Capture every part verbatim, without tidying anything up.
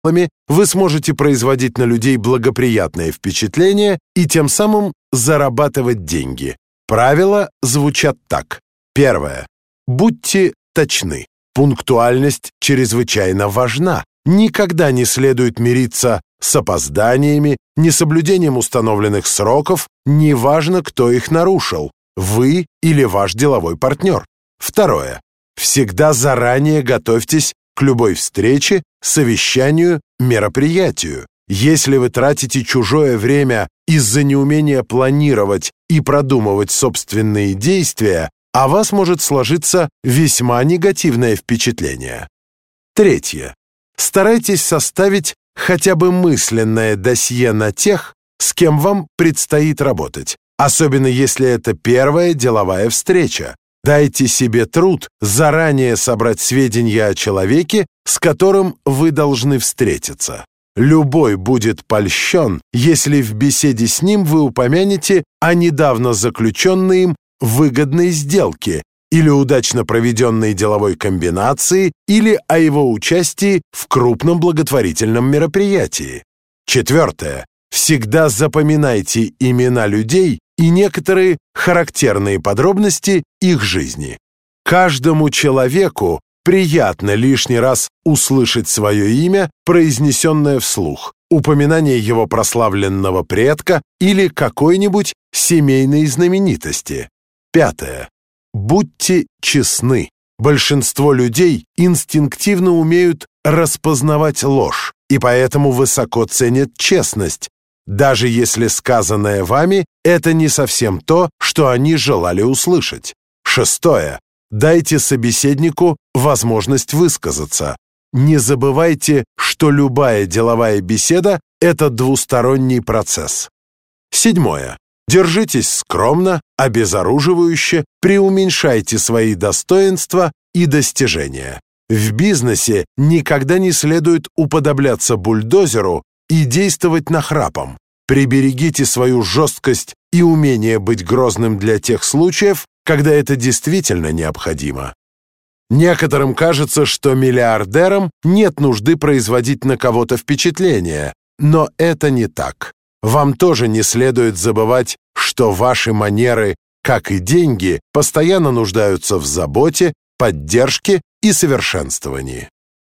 вы сможете производить на людей благоприятное впечатление и тем самым зарабатывать деньги. Правила звучат так. Первое. Будьте точны. Пунктуальность чрезвычайно важна. Никогда не следует мириться с опозданиями, несоблюдением установленных сроков, неважно, кто их нарушил, вы или ваш деловой партнер. Второе. Всегда заранее готовьтесь к любой встрече, совещанию, мероприятию. Если вы тратите чужое время из-за неумения планировать и продумывать собственные действия, о вас может сложиться весьма негативное впечатление. Третье. Старайтесь составить хотя бы мысленное досье на тех, с кем вам предстоит работать, особенно если это первая деловая встреча. Дайте себе труд заранее собрать сведения о человеке, с которым вы должны встретиться. Любой будет польщен, если в беседе с ним вы упомянете о недавно заключенной им выгодной сделке или удачно проведенной деловой комбинации или о его участии в крупном благотворительном мероприятии. Четвертое. Всегда запоминайте имена людей и некоторые характерные подробности их жизни. Каждому человеку приятно лишний раз услышать свое имя, произнесенное вслух, упоминание его прославленного предка или какой-нибудь семейной знаменитости. Пятое. Будьте честны. Большинство людей инстинктивно умеют распознавать ложь и поэтому высоко ценят честность, даже если сказанное вами – это не совсем то, что они желали услышать. Шестое. Дайте собеседнику возможность высказаться. Не забывайте, что любая деловая беседа – это двусторонний процесс. Седьмое. Держитесь скромно, обезоруживающе, преуменьшайте свои достоинства и достижения. В бизнесе никогда не следует уподобляться бульдозеру и действовать нахрапом. Приберегите свою жесткость и умение быть грозным для тех случаев, когда это действительно необходимо. Некоторым кажется, что миллиардерам нет нужды производить на кого-то впечатление, но это не так. Вам тоже не следует забывать, что ваши манеры, как и деньги, постоянно нуждаются в заботе, поддержке и совершенствовании.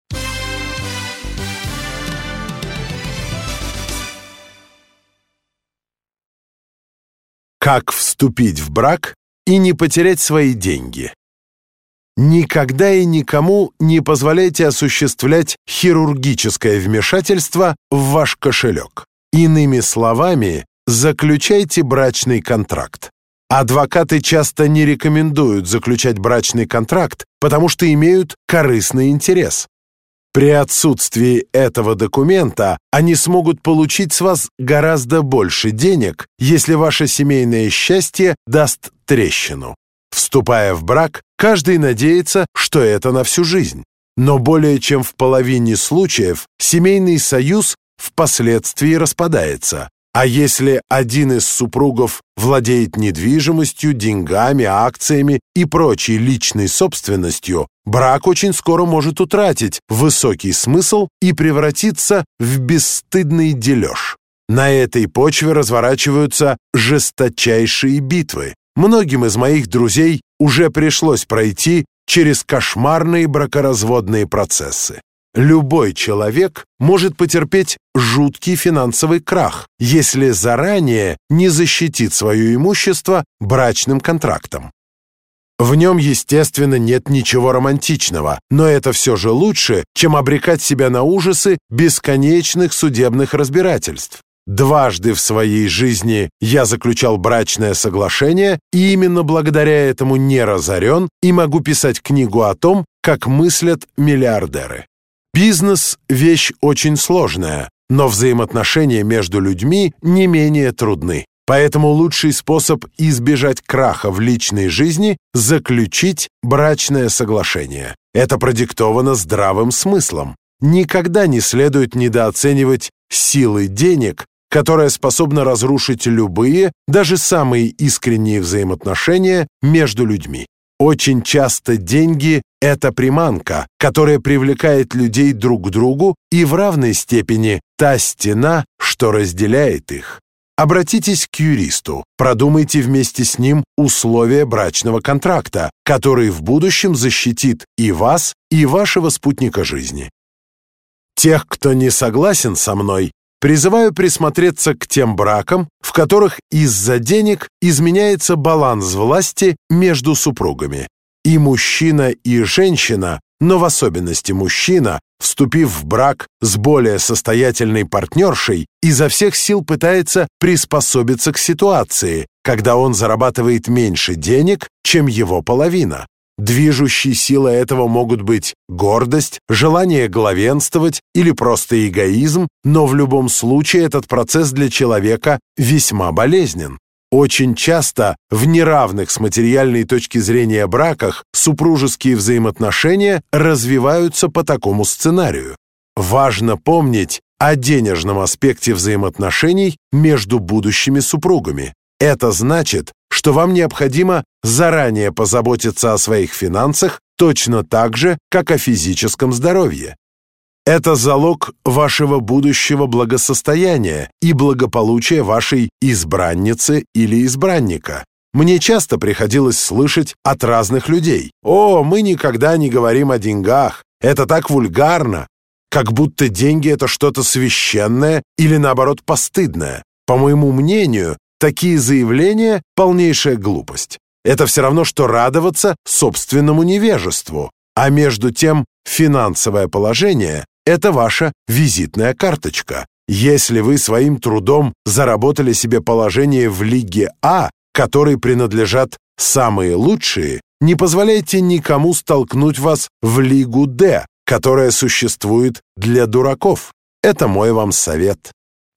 Как вступить в брак и не потерять свои деньги? Никогда и никому не позволяйте осуществлять хирургическое вмешательство в ваш кошелек. Иными словами, заключайте брачный контракт. Адвокаты часто не рекомендуют заключать брачный контракт, потому что имеют корыстный интерес. При отсутствии этого документа они смогут получить с вас гораздо больше денег, если ваше семейное счастье даст трещину. Вступая в брак, каждый надеется, что это на всю жизнь. Но более чем в половине случаев семейный союз впоследствии распадается. А если один из супругов владеет недвижимостью, деньгами, акциями и прочей личной собственностью, брак очень скоро может утратить высокий смысл и превратиться в бесстыдный дележ. На этой почве разворачиваются жесточайшие битвы. Многим из моих друзей уже пришлось пройти через кошмарные бракоразводные процессы. Любой человек может потерпеть жуткий финансовый крах, если заранее не защитит свое имущество брачным контрактом. В нем, естественно, нет ничего романтичного, но это все же лучше, чем обрекать себя на ужасы бесконечных судебных разбирательств. Дважды в своей жизни я заключал брачное соглашение, и именно благодаря этому не разорен и могу писать книгу о том, как мыслят миллиардеры. Бизнес – вещь очень сложная, но взаимоотношения между людьми не менее трудны. Поэтому лучший способ избежать краха в личной жизни – заключить брачное соглашение. Это продиктовано здравым смыслом. Никогда не следует недооценивать силы денег, которая способна разрушить любые, даже самые искренние взаимоотношения между людьми. Очень часто деньги – это приманка, которая привлекает людей друг к другу и в равной степени та стена, что разделяет их. Обратитесь к юристу, продумайте вместе с ним условия брачного контракта, который в будущем защитит и вас, и вашего спутника жизни. Тех, кто не согласен со мной, призываю присмотреться к тем бракам, в которых из-за денег изменяется баланс власти между супругами. И мужчина, и женщина, но в особенности мужчина, вступив в брак с более состоятельной партнершей, изо всех сил пытается приспособиться к ситуации, когда он зарабатывает меньше денег, чем его половина. Движущей силой этого могут быть гордость, желание главенствовать или просто эгоизм, но в любом случае этот процесс для человека весьма болезнен. Очень часто в неравных с материальной точки зрения браках супружеские взаимоотношения развиваются по такому сценарию. Важно помнить о денежном аспекте взаимоотношений между будущими супругами. Это значит, что вам необходимо заранее позаботиться о своих финансах точно так же, как о физическом здоровье. Это залог вашего будущего благосостояния и благополучия вашей избранницы или избранника. Мне часто приходилось слышать от разных людей: «О, мы никогда не говорим о деньгах, это так вульгарно», как будто деньги — это что-то священное или, наоборот, постыдное. По моему мнению, такие заявления — полнейшая глупость. Это все равно, что радоваться собственному невежеству. А между тем, финансовое положение — это ваша визитная карточка. Если вы своим трудом заработали себе положение в Лиге А, которой принадлежат самые лучшие, не позволяйте никому столкнуть вас в Лигу Д, которая существует для дураков. Это мой вам совет.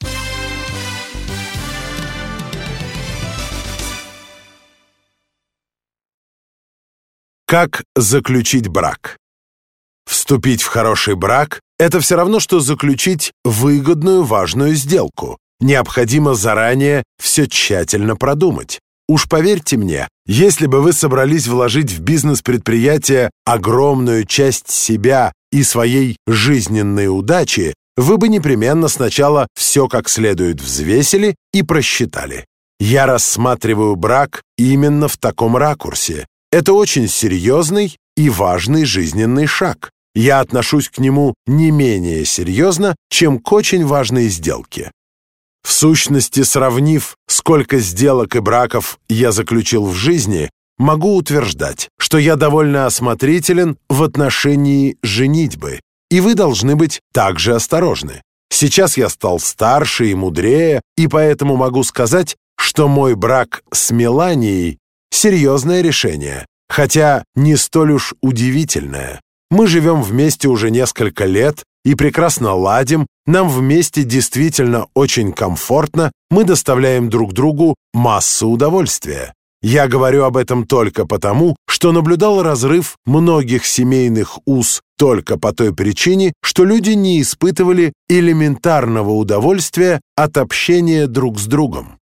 Как заключить брак? Вступить в хороший брак – это все равно, что заключить выгодную, важную сделку. Необходимо заранее все тщательно продумать. Уж поверьте мне, если бы вы собрались вложить в бизнес-предприятие огромную часть себя и своей жизненной удачи, вы бы непременно сначала все как следует взвесили и просчитали. Я рассматриваю брак именно в таком ракурсе. Это очень серьезный и важный жизненный шаг. Я отношусь к нему не менее серьезно, чем к очень важной сделке. В сущности, сравнив, сколько сделок и браков я заключил в жизни, могу утверждать, что я довольно осмотрителен в отношении женитьбы, и вы должны быть также осторожны. Сейчас я стал старше и мудрее, и поэтому могу сказать, что мой брак с Меланией — серьезное решение, хотя не столь уж удивительное. Мы живем вместе уже несколько лет и прекрасно ладим, нам вместе действительно очень комфортно, мы доставляем друг другу массу удовольствия. Я говорю об этом только потому, что наблюдал разрыв многих семейных уз только по той причине, что люди не испытывали элементарного удовольствия от общения друг с другом.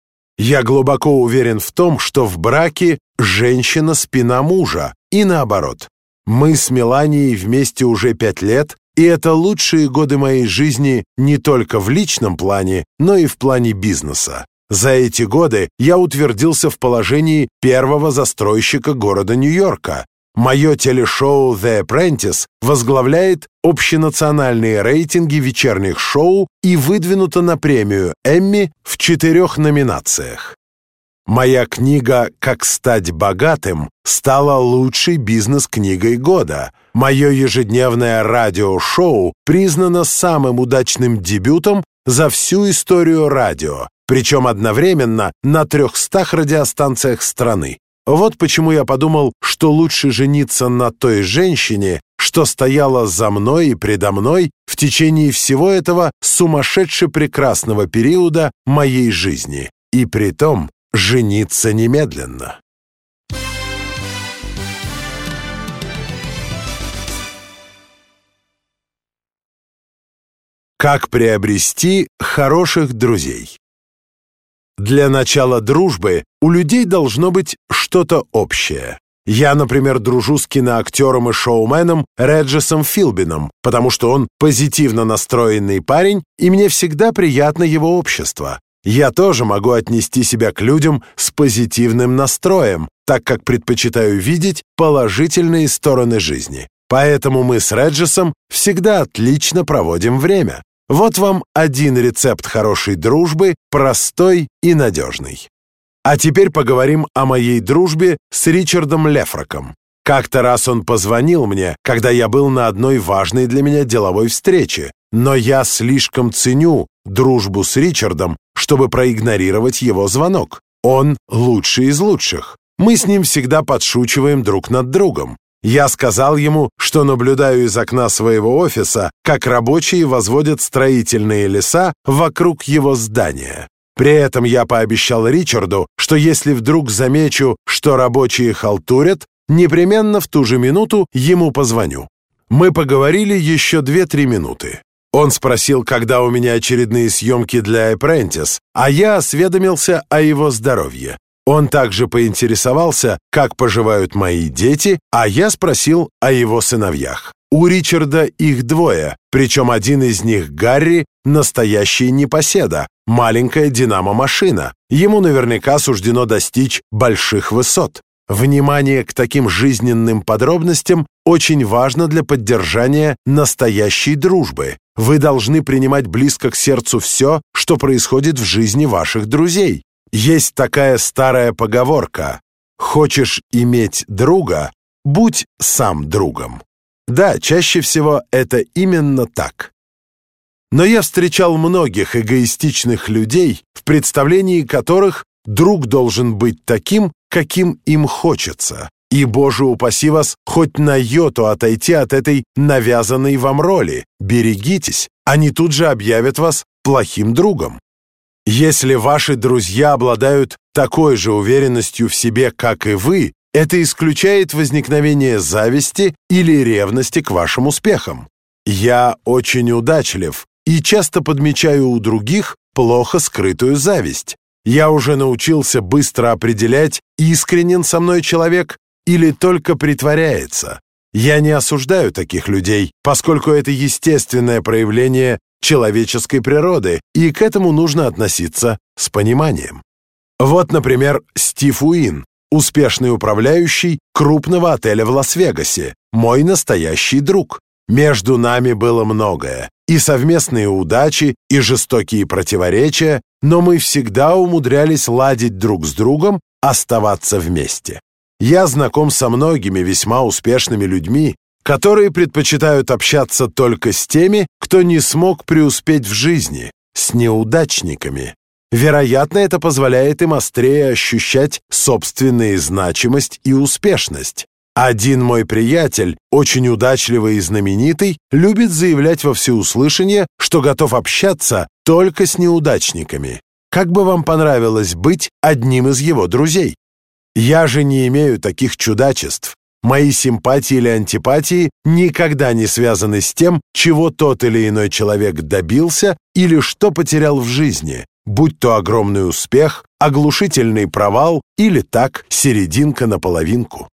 Я глубоко уверен в том, что в браке женщина — спина мужа, и наоборот. Мы с Меланией вместе уже пять лет, и это лучшие годы моей жизни не только в личном плане, но и в плане бизнеса. За эти годы я утвердился в положении первого застройщика города Нью-Йорка. Мое телешоу «The Apprentice» возглавляет общенациональные рейтинги вечерних шоу и выдвинуто на премию Эмми в четырех номинациях. Моя книга «Как стать богатым» стала лучшей бизнес-книгой года. Мое ежедневное радиошоу признано самым удачным дебютом за всю историю радио, причем одновременно на трехстах радиостанциях страны. Вот почему я подумал, что лучше жениться на той женщине, что стояла за мной и предо мной в течение всего этого сумасшедше прекрасного периода моей жизни. И притом жениться немедленно. Как приобрести хороших друзей? Для начала дружбы у людей должно быть что-то общее. Я, например, дружу с киноактером и шоуменом Реджисом Филбином, потому что он позитивно настроенный парень, и мне всегда приятно его общество. Я тоже могу отнести себя к людям с позитивным настроем, так как предпочитаю видеть положительные стороны жизни. Поэтому мы с Реджисом всегда отлично проводим время. Вот вам один рецепт хорошей дружбы, простой и надежный. А теперь поговорим о моей дружбе с Ричардом Лефраком. Как-то раз он позвонил мне, когда я был на одной важной для меня деловой встрече, но я слишком ценю дружбу с Ричардом, чтобы проигнорировать его звонок. Он лучший из лучших. Мы с ним всегда подшучиваем друг над другом. Я сказал ему, что наблюдаю из окна своего офиса, как рабочие возводят строительные леса вокруг его здания. При этом я пообещал Ричарду, что если вдруг замечу, что рабочие халтурят, непременно в ту же минуту ему позвоню. Мы поговорили еще две-три минуты. Он спросил, когда у меня очередные съемки для Apprentice, а я осведомился о его здоровье. Он также поинтересовался, как поживают мои дети, а я спросил о его сыновьях. У Ричарда их двое, причем один из них, Гарри, настоящий непоседа, маленькая динамо-машина. Ему наверняка суждено достичь больших высот. Внимание к таким жизненным подробностям очень важно для поддержания настоящей дружбы. Вы должны принимать близко к сердцу все, что происходит в жизни ваших друзей. Есть такая старая поговорка: «Хочешь иметь друга? Будь сам другом». Да, чаще всего это именно так. Но я встречал многих эгоистичных людей, в представлении которых друг должен быть таким, каким им хочется. И, Боже упаси вас, хоть на йоту отойти от этой навязанной вам роли. Берегитесь, они тут же объявят вас плохим другом. Если ваши друзья обладают такой же уверенностью в себе, как и вы, это исключает возникновение зависти или ревности к вашим успехам. Я очень удачлив и часто подмечаю у других плохо скрытую зависть. Я уже научился быстро определять, искренен со мной человек или только притворяется. Я не осуждаю таких людей, поскольку это естественное проявление человеческой природы, и к этому нужно относиться с пониманием. Вот, например, Стив Уин, успешный управляющий крупного отеля в Лас-Вегасе, мой настоящий друг. Между нами было многое, и совместные удачи, и жестокие противоречия, но мы всегда умудрялись ладить друг с другом, оставаться вместе. Я знаком со многими весьма успешными людьми, которые предпочитают общаться только с теми, кто не смог преуспеть в жизни, с неудачниками. Вероятно, это позволяет им острее ощущать собственную значимость и успешность. Один мой приятель, очень удачливый и знаменитый, любит заявлять во всеуслышание, что готов общаться только с неудачниками. Как бы вам понравилось быть одним из его друзей? Я же не имею таких чудачеств. Мои симпатии или антипатии никогда не связаны с тем, чего тот или иной человек добился или что потерял в жизни, будь то огромный успех, оглушительный провал или так, серединка на половинку.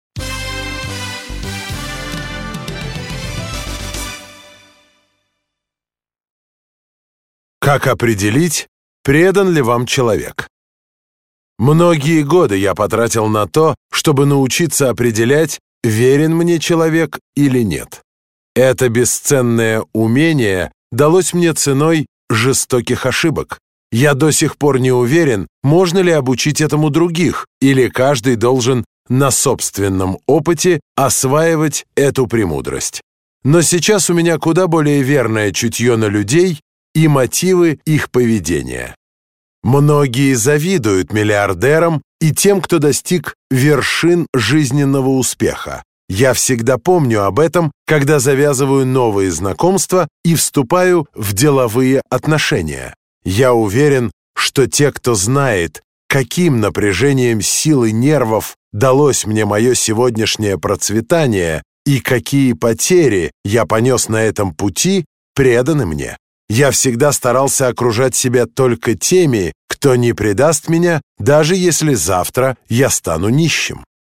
Как определить, предан ли вам человек? Многие годы я потратил на то, чтобы научиться определять, верен мне человек или нет. Это бесценное умение далось мне ценой жестоких ошибок. Я до сих пор не уверен, можно ли обучить этому других, или каждый должен на собственном опыте осваивать эту премудрость. Но сейчас у меня куда более верное чутье на людей и мотивы их поведения. Многие завидуют миллиардерам и тем, кто достиг вершин жизненного успеха. Я всегда помню об этом, когда завязываю новые знакомства и вступаю в деловые отношения. Я уверен, что те, кто знает, каким напряжением сил и нервов далось мне мое сегодняшнее процветание и какие потери я понес на этом пути, преданы мне. Я всегда старался окружать себя только теми, кто не предаст меня, даже если завтра я стану нищим.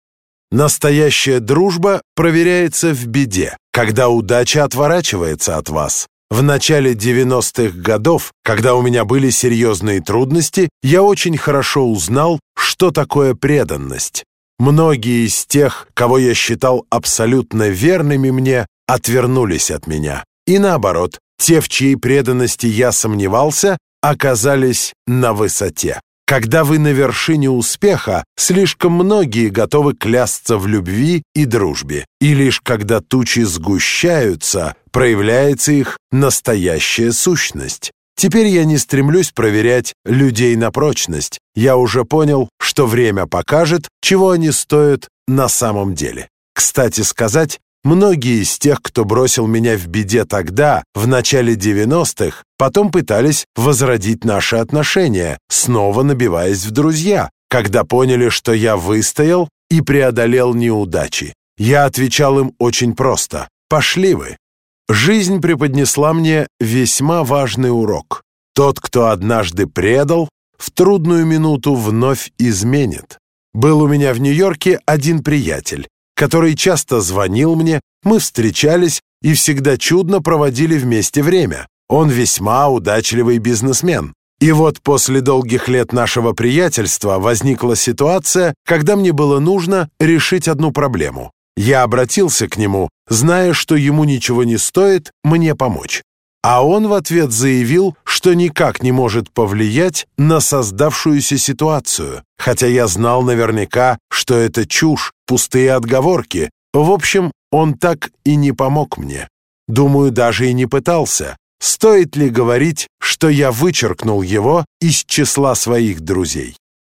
Настоящая дружба проверяется в беде, когда удача отворачивается от вас. В начале девяностых годов, когда у меня были серьезные трудности, я очень хорошо узнал, что такое преданность. Многие из тех, кого я считал абсолютно верными мне, отвернулись от меня. И наоборот, те, в чьей преданности я сомневался, оказались на высоте. Когда вы на вершине успеха, слишком многие готовы клясться в любви и дружбе. И лишь когда тучи сгущаются, проявляется их настоящая сущность. Теперь я не стремлюсь проверять людей на прочность. Я уже понял, что время покажет, чего они стоят на самом деле. Кстати сказать, многие из тех, кто бросил меня в беде тогда, в начале девяностых, потом пытались возродить наши отношения, снова набиваясь в друзья, когда поняли, что я выстоял и преодолел неудачи. Я отвечал им очень просто: «Пошли вы». Жизнь преподнесла мне весьма важный урок. Тот, кто однажды предал, в трудную минуту вновь изменит. Был у меня в Нью-Йорке один приятель, который часто звонил мне, мы встречались и всегда чудно проводили вместе время. Он весьма удачливый бизнесмен. И вот после долгих лет нашего приятельства возникла ситуация, когда мне было нужно решить одну проблему. Я обратился к нему, зная, что ему ничего не стоит мне помочь. А он в ответ заявил, что никак не может повлиять на создавшуюся ситуацию, хотя я знал наверняка, что это чушь, пустые отговорки. В общем, он так и не помог мне. Думаю, даже и не пытался. Стоит ли говорить, что я вычеркнул его из числа своих друзей?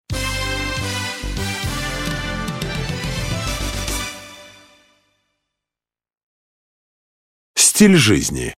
Стиль жизни.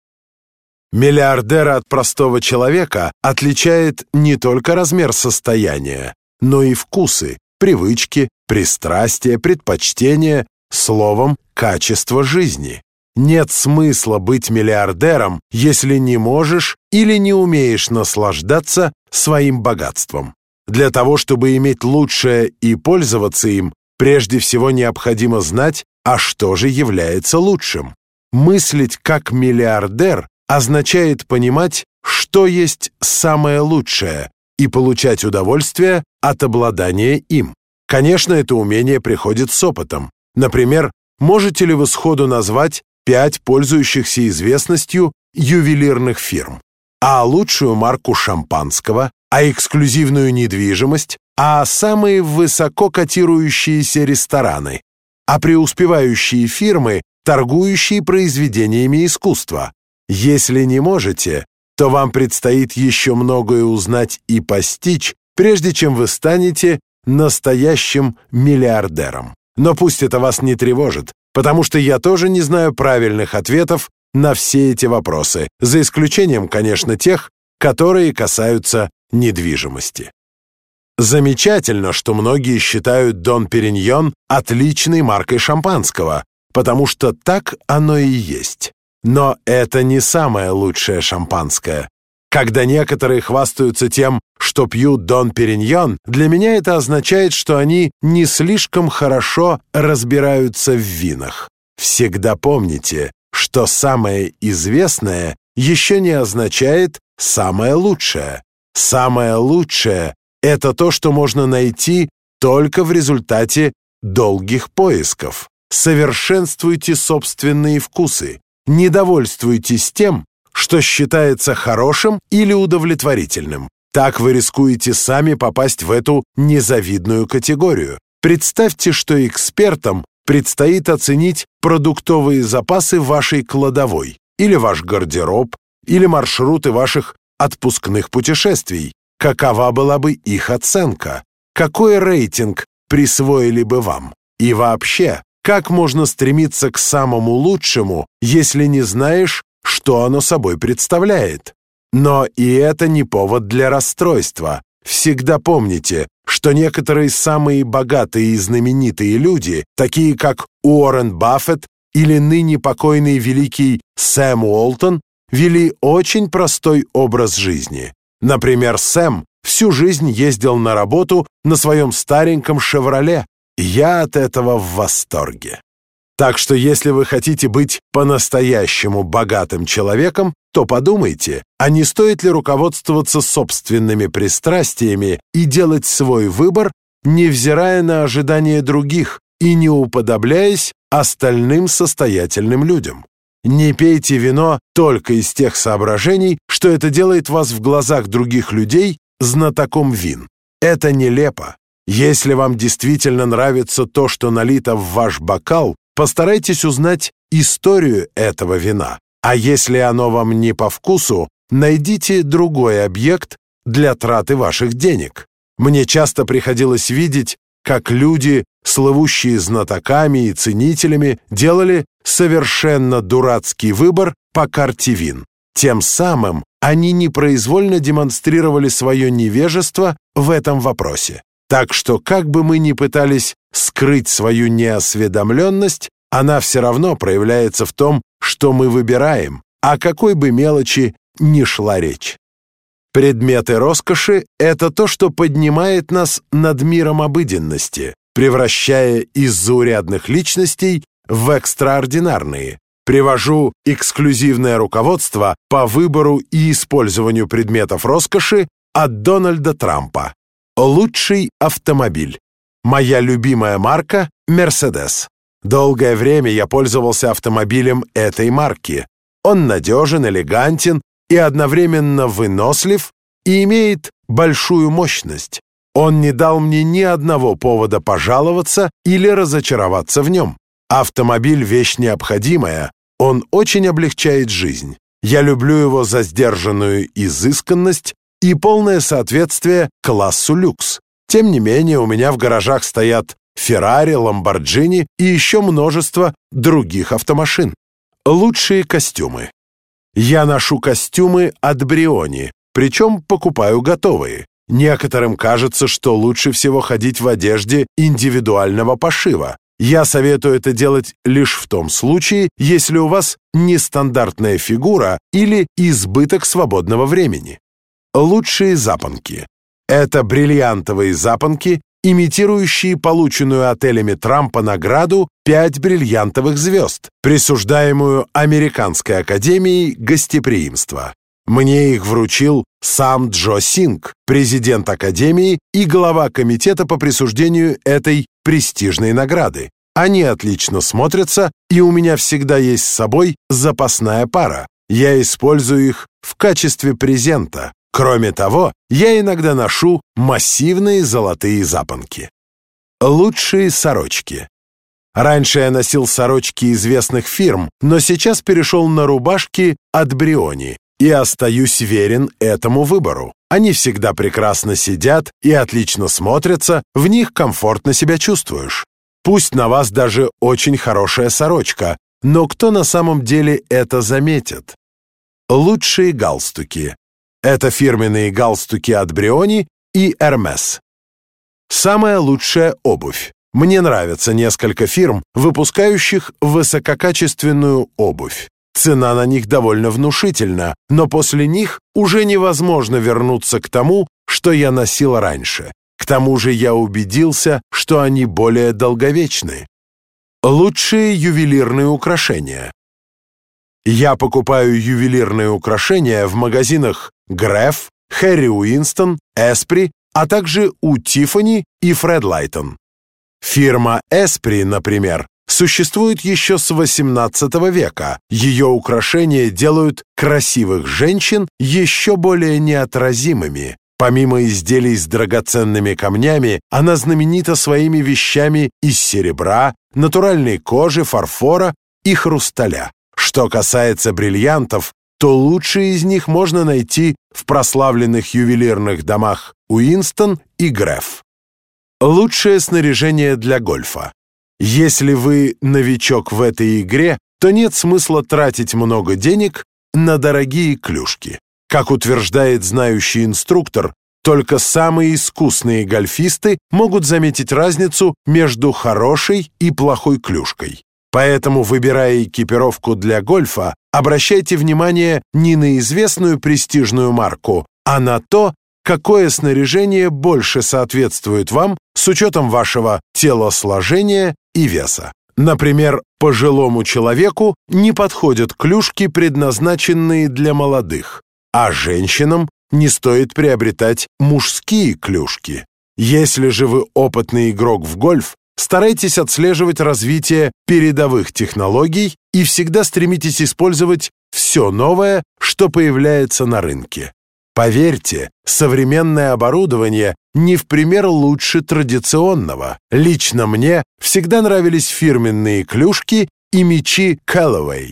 Миллиардера от простого человека отличает не только размер состояния, но и вкусы, привычки, пристрастия, предпочтения, словом, качество жизни. Нет смысла быть миллиардером, если не можешь или не умеешь наслаждаться своим богатством. Для того, чтобы иметь лучшее и пользоваться им, прежде всего необходимо знать, а что же является лучшим. Мыслить как миллиардер означает понимать, что есть самое лучшее, и получать удовольствие от обладания им. Конечно, это умение приходит с опытом. Например, можете ли вы сходу назвать пять пользующихся известностью ювелирных фирм? А лучшую марку шампанского, а эксклюзивную недвижимость, а самые высоко котирующиеся рестораны, а преуспевающие фирмы, торгующие произведениями искусства. Если не можете, то вам предстоит еще многое узнать и постичь, прежде чем вы станете настоящим миллиардером. Но пусть это вас не тревожит, потому что я тоже не знаю правильных ответов на все эти вопросы, за исключением, конечно, тех, которые касаются недвижимости. Замечательно, что многие считают Дон Периньон отличной маркой шампанского, потому что так оно и есть. Но это не самое лучшее шампанское. Когда некоторые хвастаются тем, что пьют Дон Периньон, для меня это означает, что они не слишком хорошо разбираются в винах. Всегда помните, что самое известное еще не означает самое лучшее. Самое лучшее — это то, что можно найти только в результате долгих поисков. Совершенствуйте собственные вкусы. Не довольствуйтесь тем, что считается хорошим или удовлетворительным. Так вы рискуете сами попасть в эту незавидную категорию. Представьте, что экспертам предстоит оценить продуктовые запасы вашей кладовой, или ваш гардероб, или маршруты ваших отпускных путешествий. Какова была бы их оценка? Какой рейтинг присвоили бы вам? И вообще, как можно стремиться к самому лучшему, если не знаешь, что оно собой представляет? Но и это не повод для расстройства. Всегда помните, что некоторые самые богатые и знаменитые люди, такие как Уоррен Баффет или ныне покойный великий Сэм Уолтон, вели очень простой образ жизни. Например, Сэм всю жизнь ездил на работу на своем стареньком «Шевроле», Я от этого в восторге. Так что если вы хотите быть по-настоящему богатым человеком, то подумайте, а не стоит ли руководствоваться собственными пристрастиями и делать свой выбор, невзирая на ожидания других и не уподобляясь остальным состоятельным людям. Не пейте вино только из тех соображений, что это делает вас в глазах других людей знатоком вин. Это нелепо. Если вам действительно нравится то, что налито в ваш бокал, постарайтесь узнать историю этого вина. А если оно вам не по вкусу, найдите другой объект для траты ваших денег. Мне часто приходилось видеть, как люди, слывущие знатоками и ценителями, делали совершенно дурацкий выбор по карте вин. Тем самым они непроизвольно демонстрировали свое невежество в этом вопросе. Так что, как бы мы ни пытались скрыть свою неосведомленность, она все равно проявляется в том, что мы выбираем, о какой бы мелочи ни шла речь. Предметы роскоши — это то, что поднимает нас над миром обыденности, превращая из заурядных личностей в экстраординарные. Привожу эксклюзивное руководство по выбору и использованию предметов роскоши от Дональда Трампа. Лучший автомобиль. Моя любимая марка — Mercedes. Долгое время я пользовался автомобилем этой марки. Он надежен, элегантен и одновременно вынослив и имеет большую мощность. Он не дал мне ни одного повода пожаловаться или разочароваться в нем. Автомобиль — вещь необходимая, он очень облегчает жизнь. Я люблю его за сдержанную изысканность и полное соответствие классу люкс. Тем не менее, у меня в гаражах стоят Феррари, Ламборджини и еще множество других автомашин. Лучшие костюмы. Я ношу костюмы от Бриони, причем покупаю готовые. Некоторым кажется, что лучше всего ходить в одежде индивидуального пошива. Я советую это делать лишь в том случае, если у вас нестандартная фигура или избыток свободного времени. Лучшие запонки. Это бриллиантовые запонки, имитирующие полученную отелями Трампа награду «Пять бриллиантовых звезд», присуждаемую Американской академией гостеприимства. Мне их вручил сам Джо Синг, президент академии и глава комитета по присуждению этой престижной награды. Они отлично смотрятся, и у меня всегда есть с собой запасная пара. Я использую их в качестве презента. Кроме того, я иногда ношу массивные золотые запонки. Лучшие сорочки. Раньше я носил сорочки известных фирм, но сейчас перешел на рубашки от Бриони и остаюсь верен этому выбору. Они всегда прекрасно сидят и отлично смотрятся, в них комфортно себя чувствуешь. Пусть на вас даже очень хорошая сорочка, но кто на самом деле это заметит? Лучшие галстуки. Это фирменные галстуки от Бриони и Hermes. Самая лучшая обувь. Мне нравится несколько фирм, выпускающих высококачественную обувь. Цена на них довольно внушительна, но после них уже невозможно вернуться к тому, что я носил раньше. К тому же я убедился, что они более долговечны. Лучшие ювелирные украшения. Я покупаю ювелирные украшения в магазинах Греф, Хэри Уинстон, Эспри, а также у Тиффани и Фред Лайтон. Фирма Эспри, например, существует еще с восемнадцатого века. Ее украшения делают красивых женщин еще более неотразимыми. Помимо изделий с драгоценными камнями, она знаменита своими вещами из серебра, натуральной кожи, фарфора и хрусталя. Что касается бриллиантов, то лучшие из них можно найти в прославленных ювелирных домах Уинстон и Греф. Лучшее снаряжение для гольфа. Если вы новичок в этой игре, то нет смысла тратить много денег на дорогие клюшки. Как утверждает знающий инструктор, только самые искусные гольфисты могут заметить разницу между хорошей и плохой клюшкой. Поэтому, выбирая экипировку для гольфа, обращайте внимание не на известную престижную марку, а на то, какое снаряжение больше соответствует вам с учетом вашего телосложения и веса. Например, пожилому человеку не подходят клюшки, предназначенные для молодых, а женщинам не стоит приобретать мужские клюшки. Если же вы опытный игрок в гольф, старайтесь отслеживать развитие передовых технологий и всегда стремитесь использовать все новое, что появляется на рынке. Поверьте, современное оборудование не в пример лучше традиционного. Лично мне всегда нравились фирменные клюшки и мечи Callaway.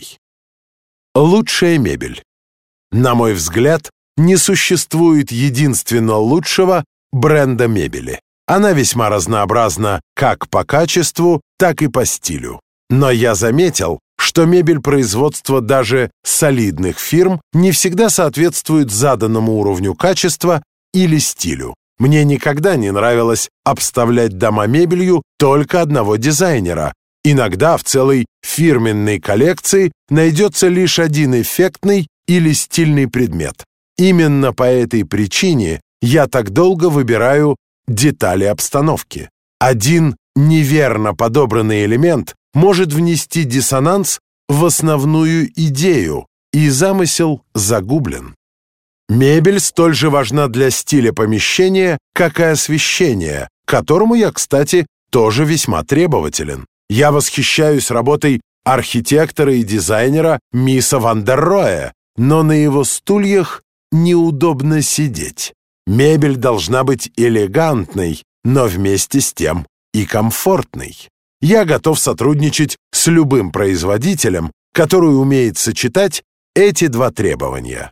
Лучшая мебель. На мой взгляд, не существует единственно лучшего бренда мебели. Она весьма разнообразна как по качеству, так и по стилю. Но я заметил, что мебель производства даже солидных фирм не всегда соответствует заданному уровню качества или стилю. Мне никогда не нравилось обставлять дома мебелью только одного дизайнера. Иногда в целой фирменной коллекции найдется лишь один эффектный или стильный предмет. Именно по этой причине я так долго выбираю детали обстановки. Один неверно подобранный элемент может внести диссонанс в основную идею, и замысел загублен. Мебель столь же важна для стиля помещения, как и освещение, к которому я, кстати, тоже весьма требователен. Я восхищаюсь работой архитектора и дизайнера Миса ван дер Роэ, но на его стульях неудобно сидеть. Мебель должна быть элегантной, но вместе с тем и комфортной. Я готов сотрудничать с любым производителем, который умеет сочетать эти два требования.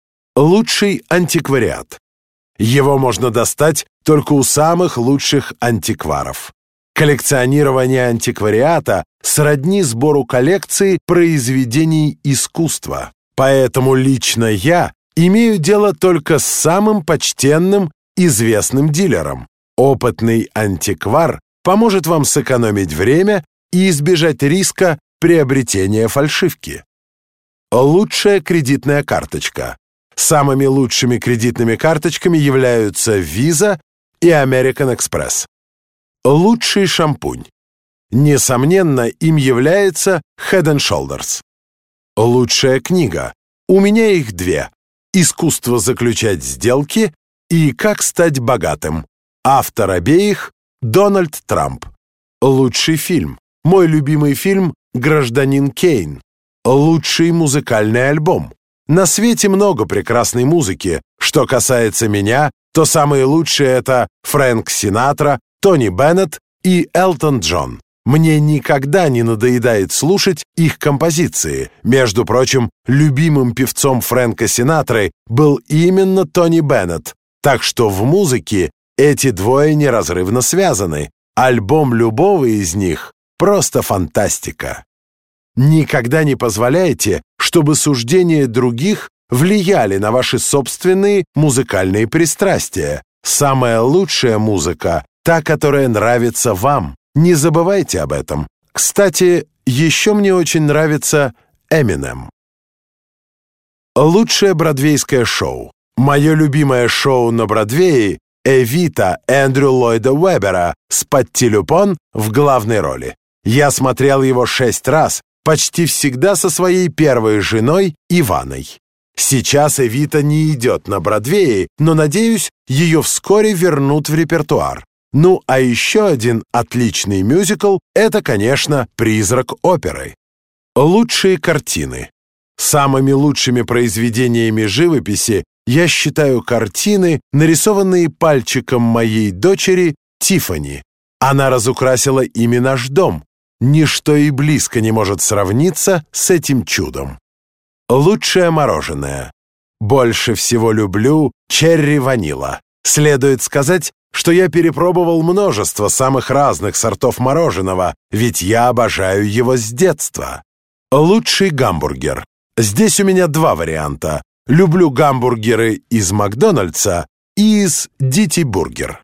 Лучший антиквариат. Его можно достать только у самых лучших антикваров. Коллекционирование антиквариата сродни сбору коллекции произведений искусства. Поэтому лично я имею дело только с самым почтенным, известным дилером. Опытный антиквар поможет вам сэкономить время и избежать риска приобретения фальшивки. Лучшая кредитная карточка. Самыми лучшими кредитными карточками являются Visa и American Express. Лучший шампунь. Несомненно, им является Head and Shoulders. Лучшая книга. У меня их две. «Искусство заключать сделки» и «Как стать богатым». Автор обеих – Дональд Трамп. Лучший фильм. Мой любимый фильм «Гражданин Кейн». Лучший музыкальный альбом. На свете много прекрасной музыки. Что касается меня, то самые лучшие — это Фрэнк Синатра, Тони Беннет и Элтон Джон. Мне никогда не надоедает слушать их композиции. Между прочим, любимым певцом Фрэнка Синатры был именно Тони Беннет, так что в музыке эти двое неразрывно связаны. Альбом любого из них — просто фантастика. Никогда не позволяйте, чтобы суждения других влияли на ваши собственные музыкальные пристрастия. Самая лучшая музыка — та, которая нравится вам. Не забывайте об этом. Кстати, еще мне очень нравится Эминем. Лучшее бродвейское шоу. Мое любимое шоу на Бродвее — «Эвита» Эндрю Ллойда Уэббера с Патти Люпон в главной роли. Я смотрел его шесть раз, почти всегда со своей первой женой Иваной. Сейчас «Эвита» не идет на Бродвее, но, надеюсь, ее вскоре вернут в репертуар. Ну, а еще один отличный мюзикл — это, конечно, «Призрак оперы». Лучшие картины. Самыми лучшими произведениями живописи я считаю картины, нарисованные пальчиком моей дочери Тиффани. Она разукрасила ими наш дом. Ничто и близко не может сравниться с этим чудом. Лучшее мороженое. Больше всего люблю черри-ванила. Следует сказать, что я перепробовал множество самых разных сортов мороженого, ведь я обожаю его с детства. Лучший гамбургер. Здесь у меня два варианта. Люблю гамбургеры из Макдональдса и из Дити Бургер.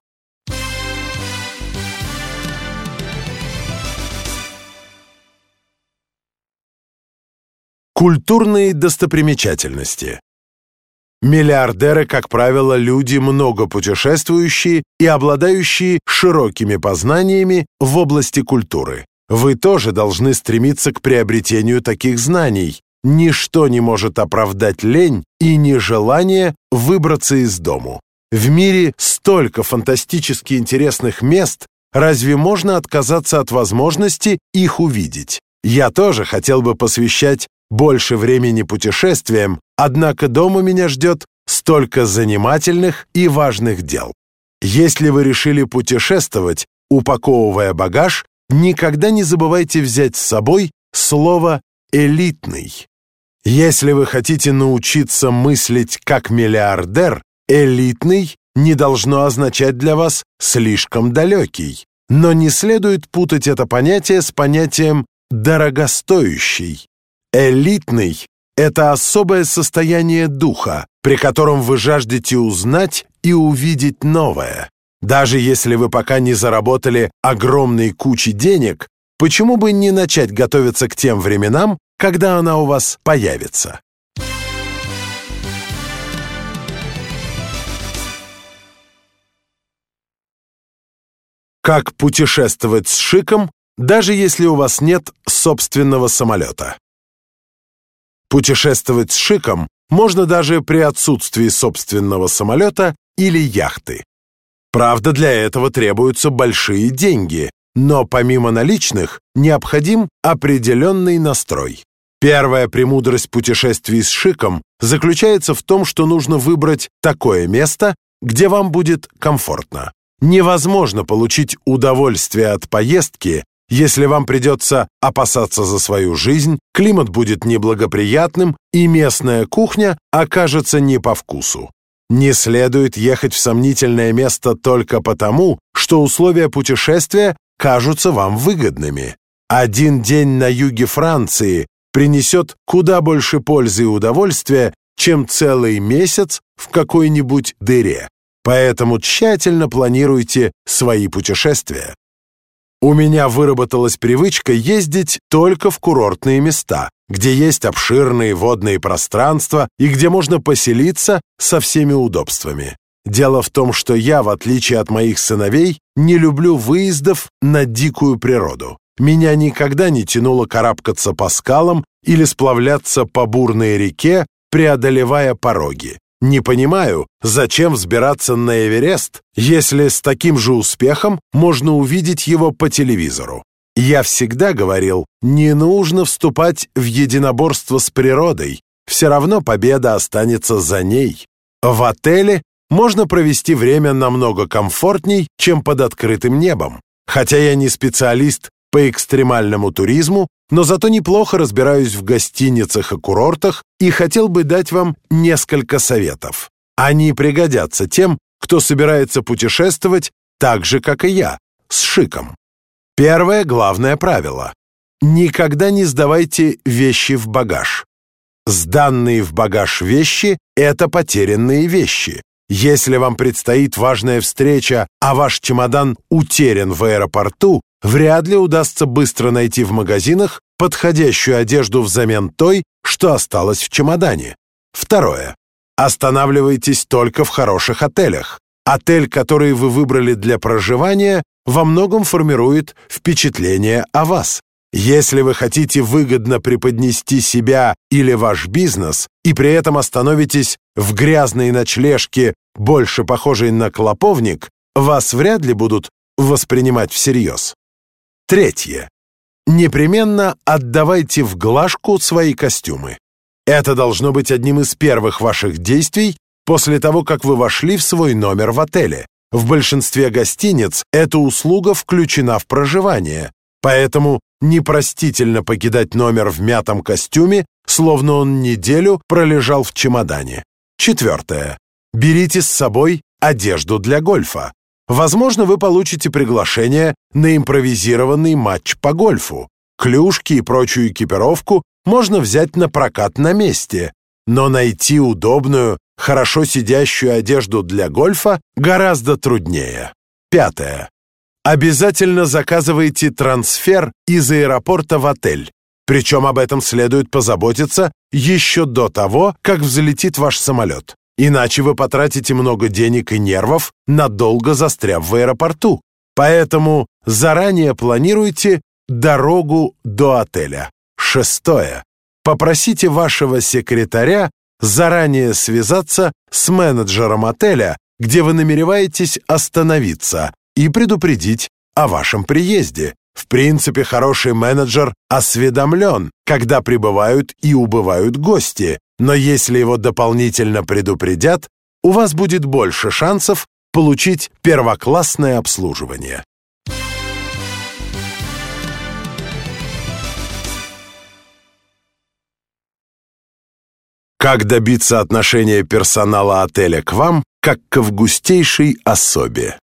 Культурные достопримечательности. Миллиардеры, как правило, люди, много путешествующие и обладающие широкими познаниями в области культуры. Вы тоже должны стремиться к приобретению таких знаний. Ничто не может оправдать лень и нежелание выбраться из дому. В мире столько фантастически интересных мест, разве можно отказаться от возможности их увидеть? Я тоже хотел бы посвящать больше времени путешествиям, однако дома меня ждет столько занимательных и важных дел. Если вы решили путешествовать, упаковывая багаж, никогда не забывайте взять с собой слово «элитный». Если вы хотите научиться мыслить как миллиардер, «элитный» не должно означать для вас «слишком далекий». Но не следует путать это понятие с понятием «дорогостоящий». Элитный — это особое состояние духа, при котором вы жаждете узнать и увидеть новое. Даже если вы пока не заработали огромной кучи денег, почему бы не начать готовиться к тем временам, когда она у вас появится? Как путешествовать с шиком, даже если у вас нет собственного самолета? Путешествовать с шиком можно даже при отсутствии собственного самолета или яхты. Правда, для этого требуются большие деньги, но помимо наличных необходим определенный настрой. Первая премудрость путешествий с шиком заключается в том, что нужно выбрать такое место, где вам будет комфортно. Невозможно получить удовольствие от поездки, если вам придется опасаться за свою жизнь, климат будет неблагоприятным и местная кухня окажется не по вкусу. Не следует ехать в сомнительное место только потому, что условия путешествия кажутся вам выгодными. Один день на юге Франции принесет куда больше пользы и удовольствия, чем целый месяц в какой-нибудь дыре. Поэтому тщательно планируйте свои путешествия. У меня выработалась привычка ездить только в курортные места, где есть обширные водные пространства и где можно поселиться со всеми удобствами. Дело в том, что я, в отличие от моих сыновей, не люблю выездов на дикую природу. Меня никогда не тянуло карабкаться по скалам или сплавляться по бурной реке, преодолевая пороги. Не понимаю, зачем взбираться на Эверест, если с таким же успехом можно увидеть его по телевизору. Я всегда говорил, не нужно вступать в единоборство с природой, все равно победа останется за ней. В отеле можно провести время намного комфортней, чем под открытым небом. Хотя я не специалист по экстремальному туризму, но зато неплохо разбираюсь в гостиницах и курортах и хотел бы дать вам несколько советов. Они пригодятся тем, кто собирается путешествовать так же, как и я, с шиком. Первое главное правило. Никогда не сдавайте вещи в багаж. Сданные в багаж вещи – это потерянные вещи. Если вам предстоит важная встреча, а ваш чемодан утерян в аэропорту, вряд ли удастся быстро найти в магазинах подходящую одежду взамен той, что осталось в чемодане. Второе. Останавливайтесь только в хороших отелях. Отель, который вы выбрали для проживания, во многом формирует впечатление о вас. Если вы хотите выгодно преподнести себя или ваш бизнес и при этом остановитесь в грязной ночлежке, больше похожей на клоповник, вас вряд ли будут воспринимать всерьез. Третье. Непременно отдавайте в глажку свои костюмы. Это должно быть одним из первых ваших действий после того, как вы вошли в свой номер в отеле. В большинстве гостиниц эта услуга включена в проживание, поэтому непростительно покидать номер в мятом костюме, словно он неделю пролежал в чемодане. Четвертое. Берите с собой одежду для гольфа. Возможно, вы получите приглашение на импровизированный матч по гольфу. Клюшки и прочую экипировку можно взять на прокат на месте, но найти удобную, хорошо сидящую одежду для гольфа гораздо труднее. Пятое. Обязательно заказывайте трансфер из аэропорта в отель. Причем об этом следует позаботиться еще до того, как взлетит ваш самолет. иначе вы потратите много денег и нервов, надолго застряв в аэропорту. Поэтому заранее планируйте дорогу до отеля. Шестое. Попросите вашего секретаря заранее связаться с менеджером отеля, где вы намереваетесь остановиться, и предупредить о вашем приезде. В принципе, хороший менеджер осведомлен, когда прибывают и убывают гости, но если его дополнительно предупредят, у вас будет больше шансов получить первоклассное обслуживание. Как добиться отношения персонала отеля к вам, как к августейшей особе?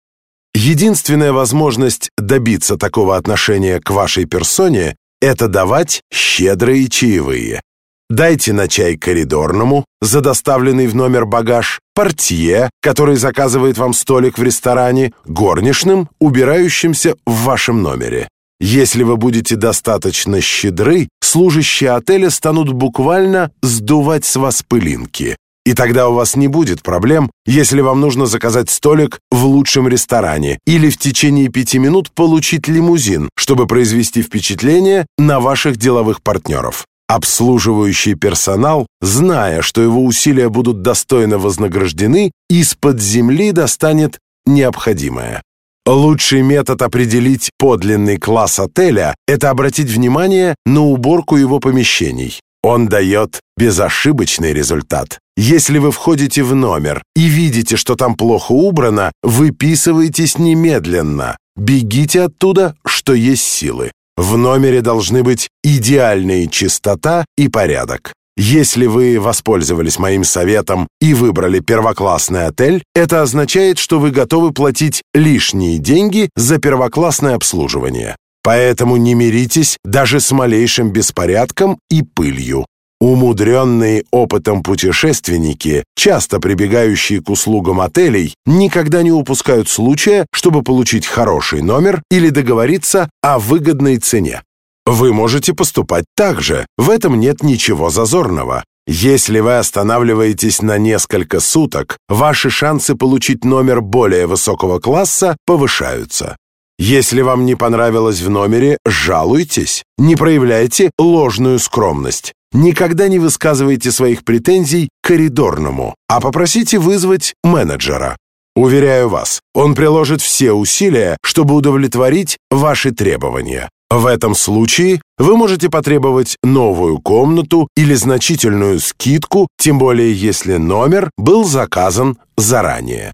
Единственная возможность добиться такого отношения к вашей персоне – это давать щедрые чаевые. Дайте на чай коридорному за доставленный в номер багаж, портье, который заказывает вам столик в ресторане, горничным, убирающимся в вашем номере. Если вы будете достаточно щедры, служащие отеля станут буквально сдувать с вас пылинки. И тогда у вас не будет проблем, если вам нужно заказать столик в лучшем ресторане или в течение пяти минут получить лимузин, чтобы произвести впечатление на ваших деловых партнеров. Обслуживающий персонал, зная, что его усилия будут достойно вознаграждены, из-под земли достанет необходимое. Лучший метод определить подлинный класс отеля – это обратить внимание на уборку его помещений. Он дает безошибочный результат. Если вы входите в номер и видите, что там плохо убрано, выписывайтесь немедленно. Бегите оттуда, что есть силы. В номере должны быть идеальная чистота и порядок. Если вы воспользовались моим советом и выбрали первоклассный отель, это означает, что вы готовы платить лишние деньги за первоклассное обслуживание. Поэтому не миритесь даже с малейшим беспорядком и пылью. Умудренные опытом путешественники, часто прибегающие к услугам отелей, никогда не упускают случая, чтобы получить хороший номер или договориться о выгодной цене. Вы можете поступать так же, в этом нет ничего зазорного. Если вы останавливаетесь на несколько суток, ваши шансы получить номер более высокого класса повышаются. Если вам не понравилось в номере, жалуйтесь, не проявляйте ложную скромность. Никогда не высказывайте своих претензий коридорному, а попросите вызвать менеджера. Уверяю вас, он приложит все усилия, чтобы удовлетворить ваши требования. В этом случае вы можете потребовать новую комнату или значительную скидку, тем более если номер был заказан заранее.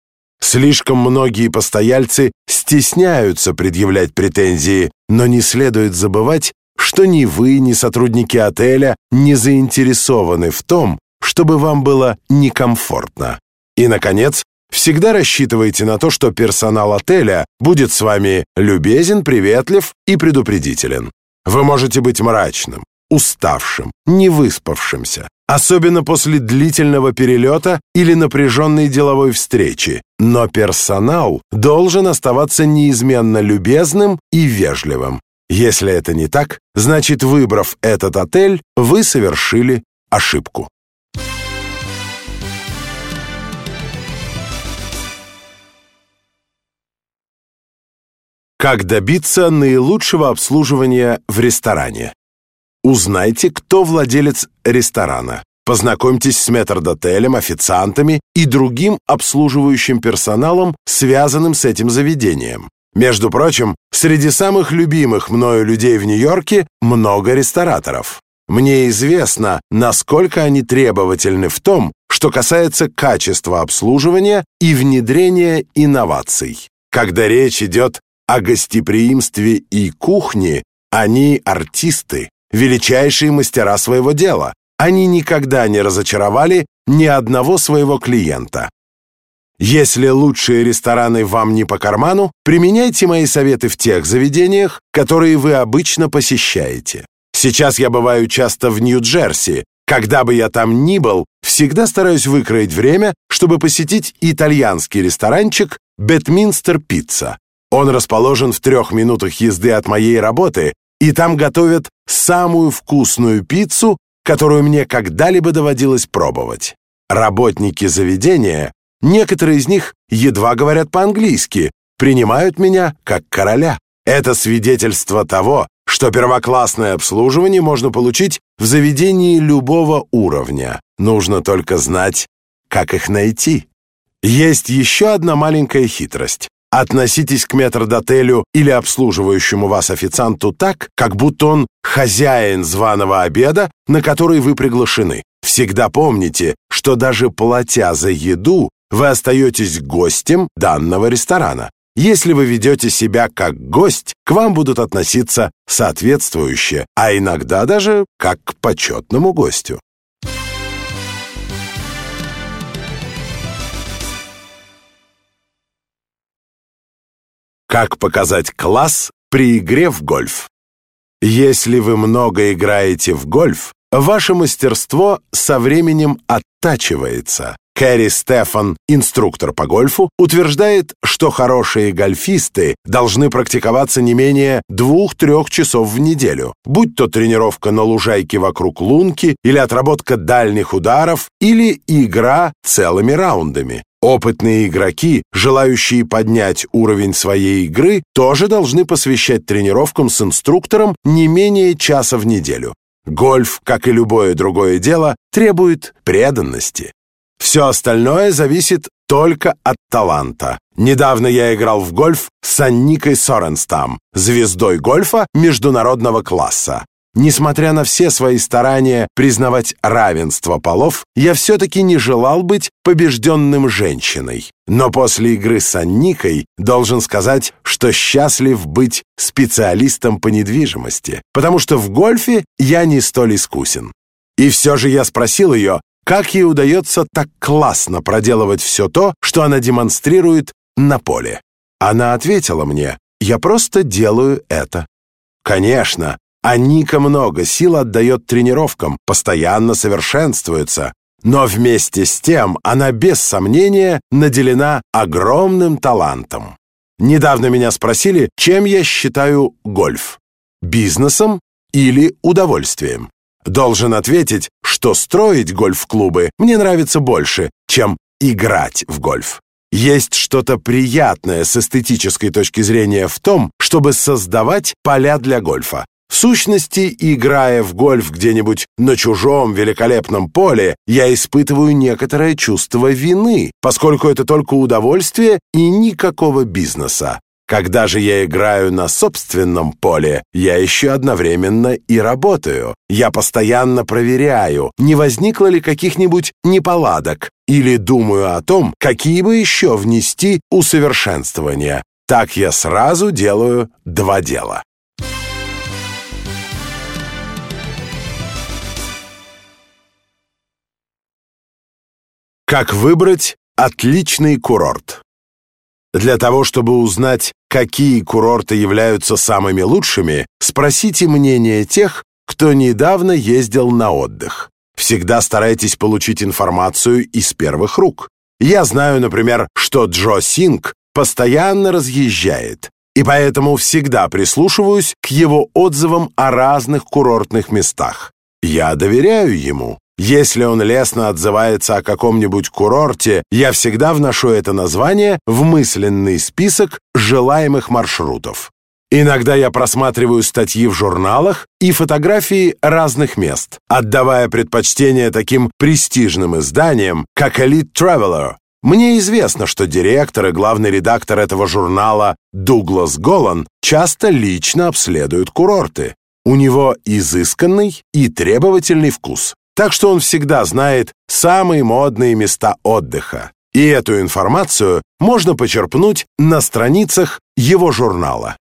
Слишком многие постояльцы стесняются предъявлять претензии, но не следует забывать, что ни вы, ни сотрудники отеля не заинтересованы в том, чтобы вам было некомфортно. И, наконец, всегда рассчитывайте на то, что персонал отеля будет с вами любезен, приветлив и предупредителен. Вы можете быть мрачным, уставшим, невыспавшимся, особенно после длительного перелета или напряженной деловой встречи, но персонал должен оставаться неизменно любезным и вежливым. Если это не так, значит, выбрав этот отель, вы совершили ошибку. Как добиться наилучшего обслуживания в ресторане? Узнайте, кто владелец ресторана. Познакомьтесь с метрдотелем, официантами и другим обслуживающим персоналом, связанным с этим заведением. Между прочим, среди самых любимых мною людей в Нью-Йорке много рестораторов. Мне известно, насколько они требовательны в том, что касается качества обслуживания и внедрения инноваций. Когда речь идет о гостеприимстве и кухне, они артисты, величайшие мастера своего дела. Они никогда не разочаровали ни одного своего клиента. Если лучшие рестораны вам не по карману, применяйте мои советы в тех заведениях, которые вы обычно посещаете. Сейчас я бываю часто в Нью-Джерси. Когда бы я там ни был, всегда стараюсь выкроить время, чтобы посетить итальянский ресторанчик «Бетминстер Пицца». Он расположен в трех минутах езды от моей работы, и там готовят самую вкусную пиццу, которую мне когда-либо доводилось пробовать. Работники заведения, некоторые из них едва говорят по-английски, принимают меня как короля. Это свидетельство того, что первоклассное обслуживание можно получить в заведении любого уровня. Нужно только знать, как их найти. Есть еще одна маленькая хитрость. Относитесь к метрдотелю или обслуживающему вас официанту так, как будто он хозяин званого обеда, на который вы приглашены. Всегда помните, что даже платя за еду, вы остаетесь гостем данного ресторана. Если вы ведете себя как гость, к вам будут относиться соответствующе, а иногда даже как к почетному гостю. Как показать класс при игре в гольф? Если вы много играете в гольф, ваше мастерство со временем оттачивается. Кэрри Стефан, инструктор по гольфу, утверждает, что хорошие гольфисты должны практиковаться не менее двух-трех часов в неделю, будь то тренировка на лужайке вокруг лунки, или отработка дальних ударов, или игра целыми раундами. Опытные игроки, желающие поднять уровень своей игры, тоже должны посвящать тренировкам с инструктором не менее часа в неделю. Гольф, как и любое другое дело, требует преданности. Все остальное зависит только от таланта. Недавно я играл в гольф с Анникой Соренстам, звездой гольфа международного класса. Несмотря на все свои старания признавать равенство полов, я все-таки не желал быть побежденным женщиной. Но после игры с Анникой должен сказать, что счастлив быть специалистом по недвижимости, потому что в гольфе я не столь искусен. И все же я спросил ее, как ей удается так классно проделывать все то, что она демонстрирует на поле. Она ответила мне: «Я просто делаю это». Конечно, Анника много сил отдает тренировкам, постоянно совершенствуется, но вместе с тем она без сомнения наделена огромным талантом. Недавно меня спросили, чем я считаю гольф – бизнесом или удовольствием. Должен ответить, что строить гольф-клубы мне нравится больше, чем играть в гольф. Есть что-то приятное с эстетической точки зрения в том, чтобы создавать поля для гольфа. В сущности, играя в гольф где-нибудь на чужом великолепном поле, я испытываю некоторое чувство вины, поскольку это только удовольствие и никакого бизнеса. Когда же я играю на собственном поле, я еще одновременно и работаю. Я постоянно проверяю, не возникло ли каких-нибудь неполадок, или думаю о том, какие бы еще внести усовершенствования. Так я сразу делаю два дела. Как выбрать отличный курорт? Для того, чтобы узнать, какие курорты являются самыми лучшими, спросите мнение тех, кто недавно ездил на отдых. Всегда старайтесь получить информацию из первых рук. Я знаю, например, что Джо Синг постоянно разъезжает, и поэтому всегда прислушиваюсь к его отзывам о разных курортных местах. Я доверяю ему. Если он лестно отзывается о каком-нибудь курорте, я всегда вношу это название в мысленный список желаемых маршрутов. Иногда я просматриваю статьи в журналах и фотографии разных мест, отдавая предпочтение таким престижным изданиям, как Elite Traveler. Мне известно, что директор и главный редактор этого журнала Дуглас Голлан часто лично обследует курорты. У него изысканный и требовательный вкус. Так что он всегда знает самые модные места отдыха. И эту информацию можно почерпнуть на страницах его журнала.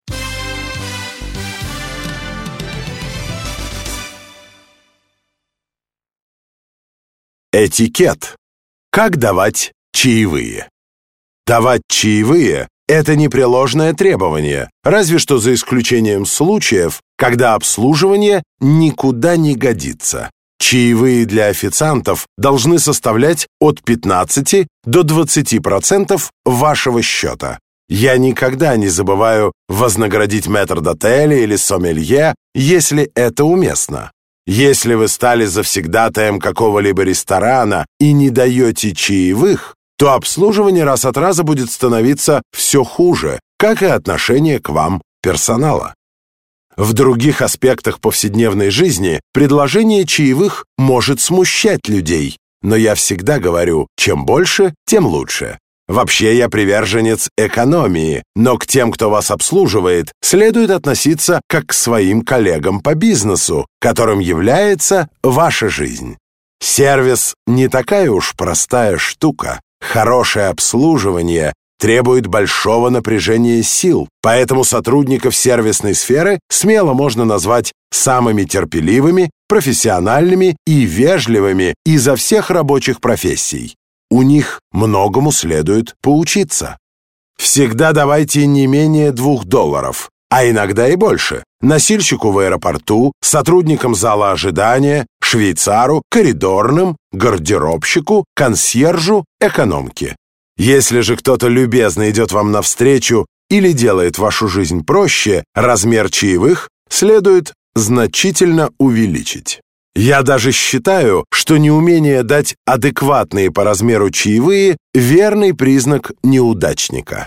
Этикет. Как давать чаевые? Давать чаевые – это непреложное требование, разве что за исключением случаев, когда обслуживание никуда не годится. Чаевые для официантов должны составлять от пятнадцати до двадцати процентов вашего счета. Я никогда не забываю вознаградить метрдотеля или сомелье, если это уместно. Если вы стали завсегдатаем какого-либо ресторана и не даете чаевых, то обслуживание раз от раза будет становиться все хуже, как и отношение к вам персонала. В других аспектах повседневной жизни предложение чаевых может смущать людей, но я всегда говорю, чем больше, тем лучше. Вообще я приверженец экономии, но к тем, кто вас обслуживает, следует относиться как к своим коллегам по бизнесу, которым является ваша жизнь. Сервис не такая уж простая штука. Хорошее обслуживание требует большого напряжения сил, поэтому сотрудников сервисной сферы смело можно назвать самыми терпеливыми, профессиональными и вежливыми изо всех рабочих профессий. У них многому следует поучиться. Всегда давайте не менее двух долларов, а иногда и больше, носильщику в аэропорту, сотрудникам зала ожидания, швейцару, коридорным, гардеробщику, консьержу, экономке. Если же кто-то любезно идет вам навстречу или делает вашу жизнь проще, размер чаевых следует значительно увеличить. Я даже считаю, что неумение дать адекватные по размеру чаевые – верный признак неудачника.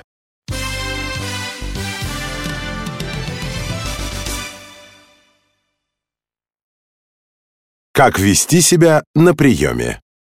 Как вести себя на приеме?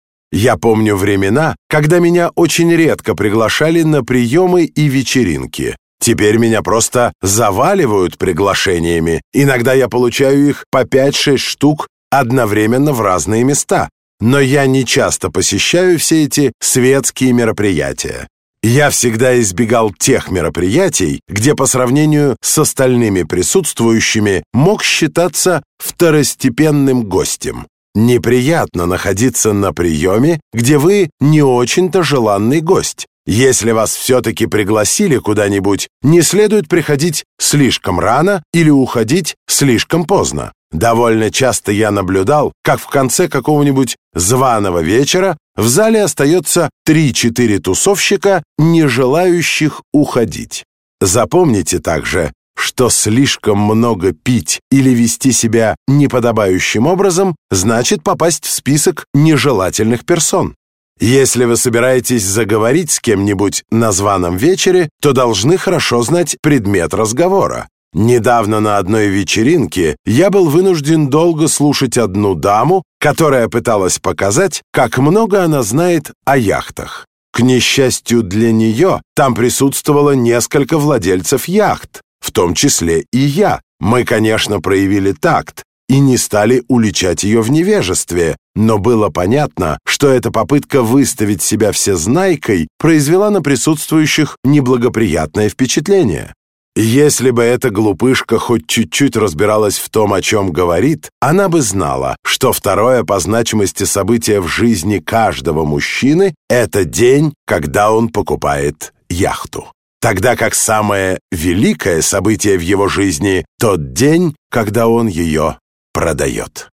Я помню времена, когда меня очень редко приглашали на приемы и вечеринки. Теперь меня просто заваливают приглашениями. Иногда я получаю их по пять-шесть штук одновременно в разные места. Но я не часто посещаю все эти светские мероприятия. Я всегда избегал тех мероприятий, где по сравнению с остальными присутствующими мог считаться второстепенным гостем. Неприятно находиться на приеме, где вы не очень-то желанный гость. Если вас все-таки пригласили куда-нибудь, не следует приходить слишком рано или уходить слишком поздно. Довольно часто я наблюдал, как в конце какого-нибудь званого вечера в зале остается три-четыре тусовщика, не желающих уходить. Запомните также, что слишком много пить или вести себя неподобающим образом значит попасть в список нежелательных персон. Если вы собираетесь заговорить с кем-нибудь на званом вечере, то должны хорошо знать предмет разговора. Недавно на одной вечеринке я был вынужден долго слушать одну даму, которая пыталась показать, как много она знает о яхтах. К несчастью для нее, там присутствовало несколько владельцев яхт, в том числе и я. Мы, конечно, проявили такт и не стали уличать ее в невежестве, но было понятно, что эта попытка выставить себя всезнайкой произвела на присутствующих неблагоприятное впечатление. Если бы эта глупышка хоть чуть-чуть разбиралась в том, о чем говорит, она бы знала, что второе по значимости событие в жизни каждого мужчины – это день, когда он покупает яхту. Тогда как самое великое событие в его жизни – тот день, когда он ее продает.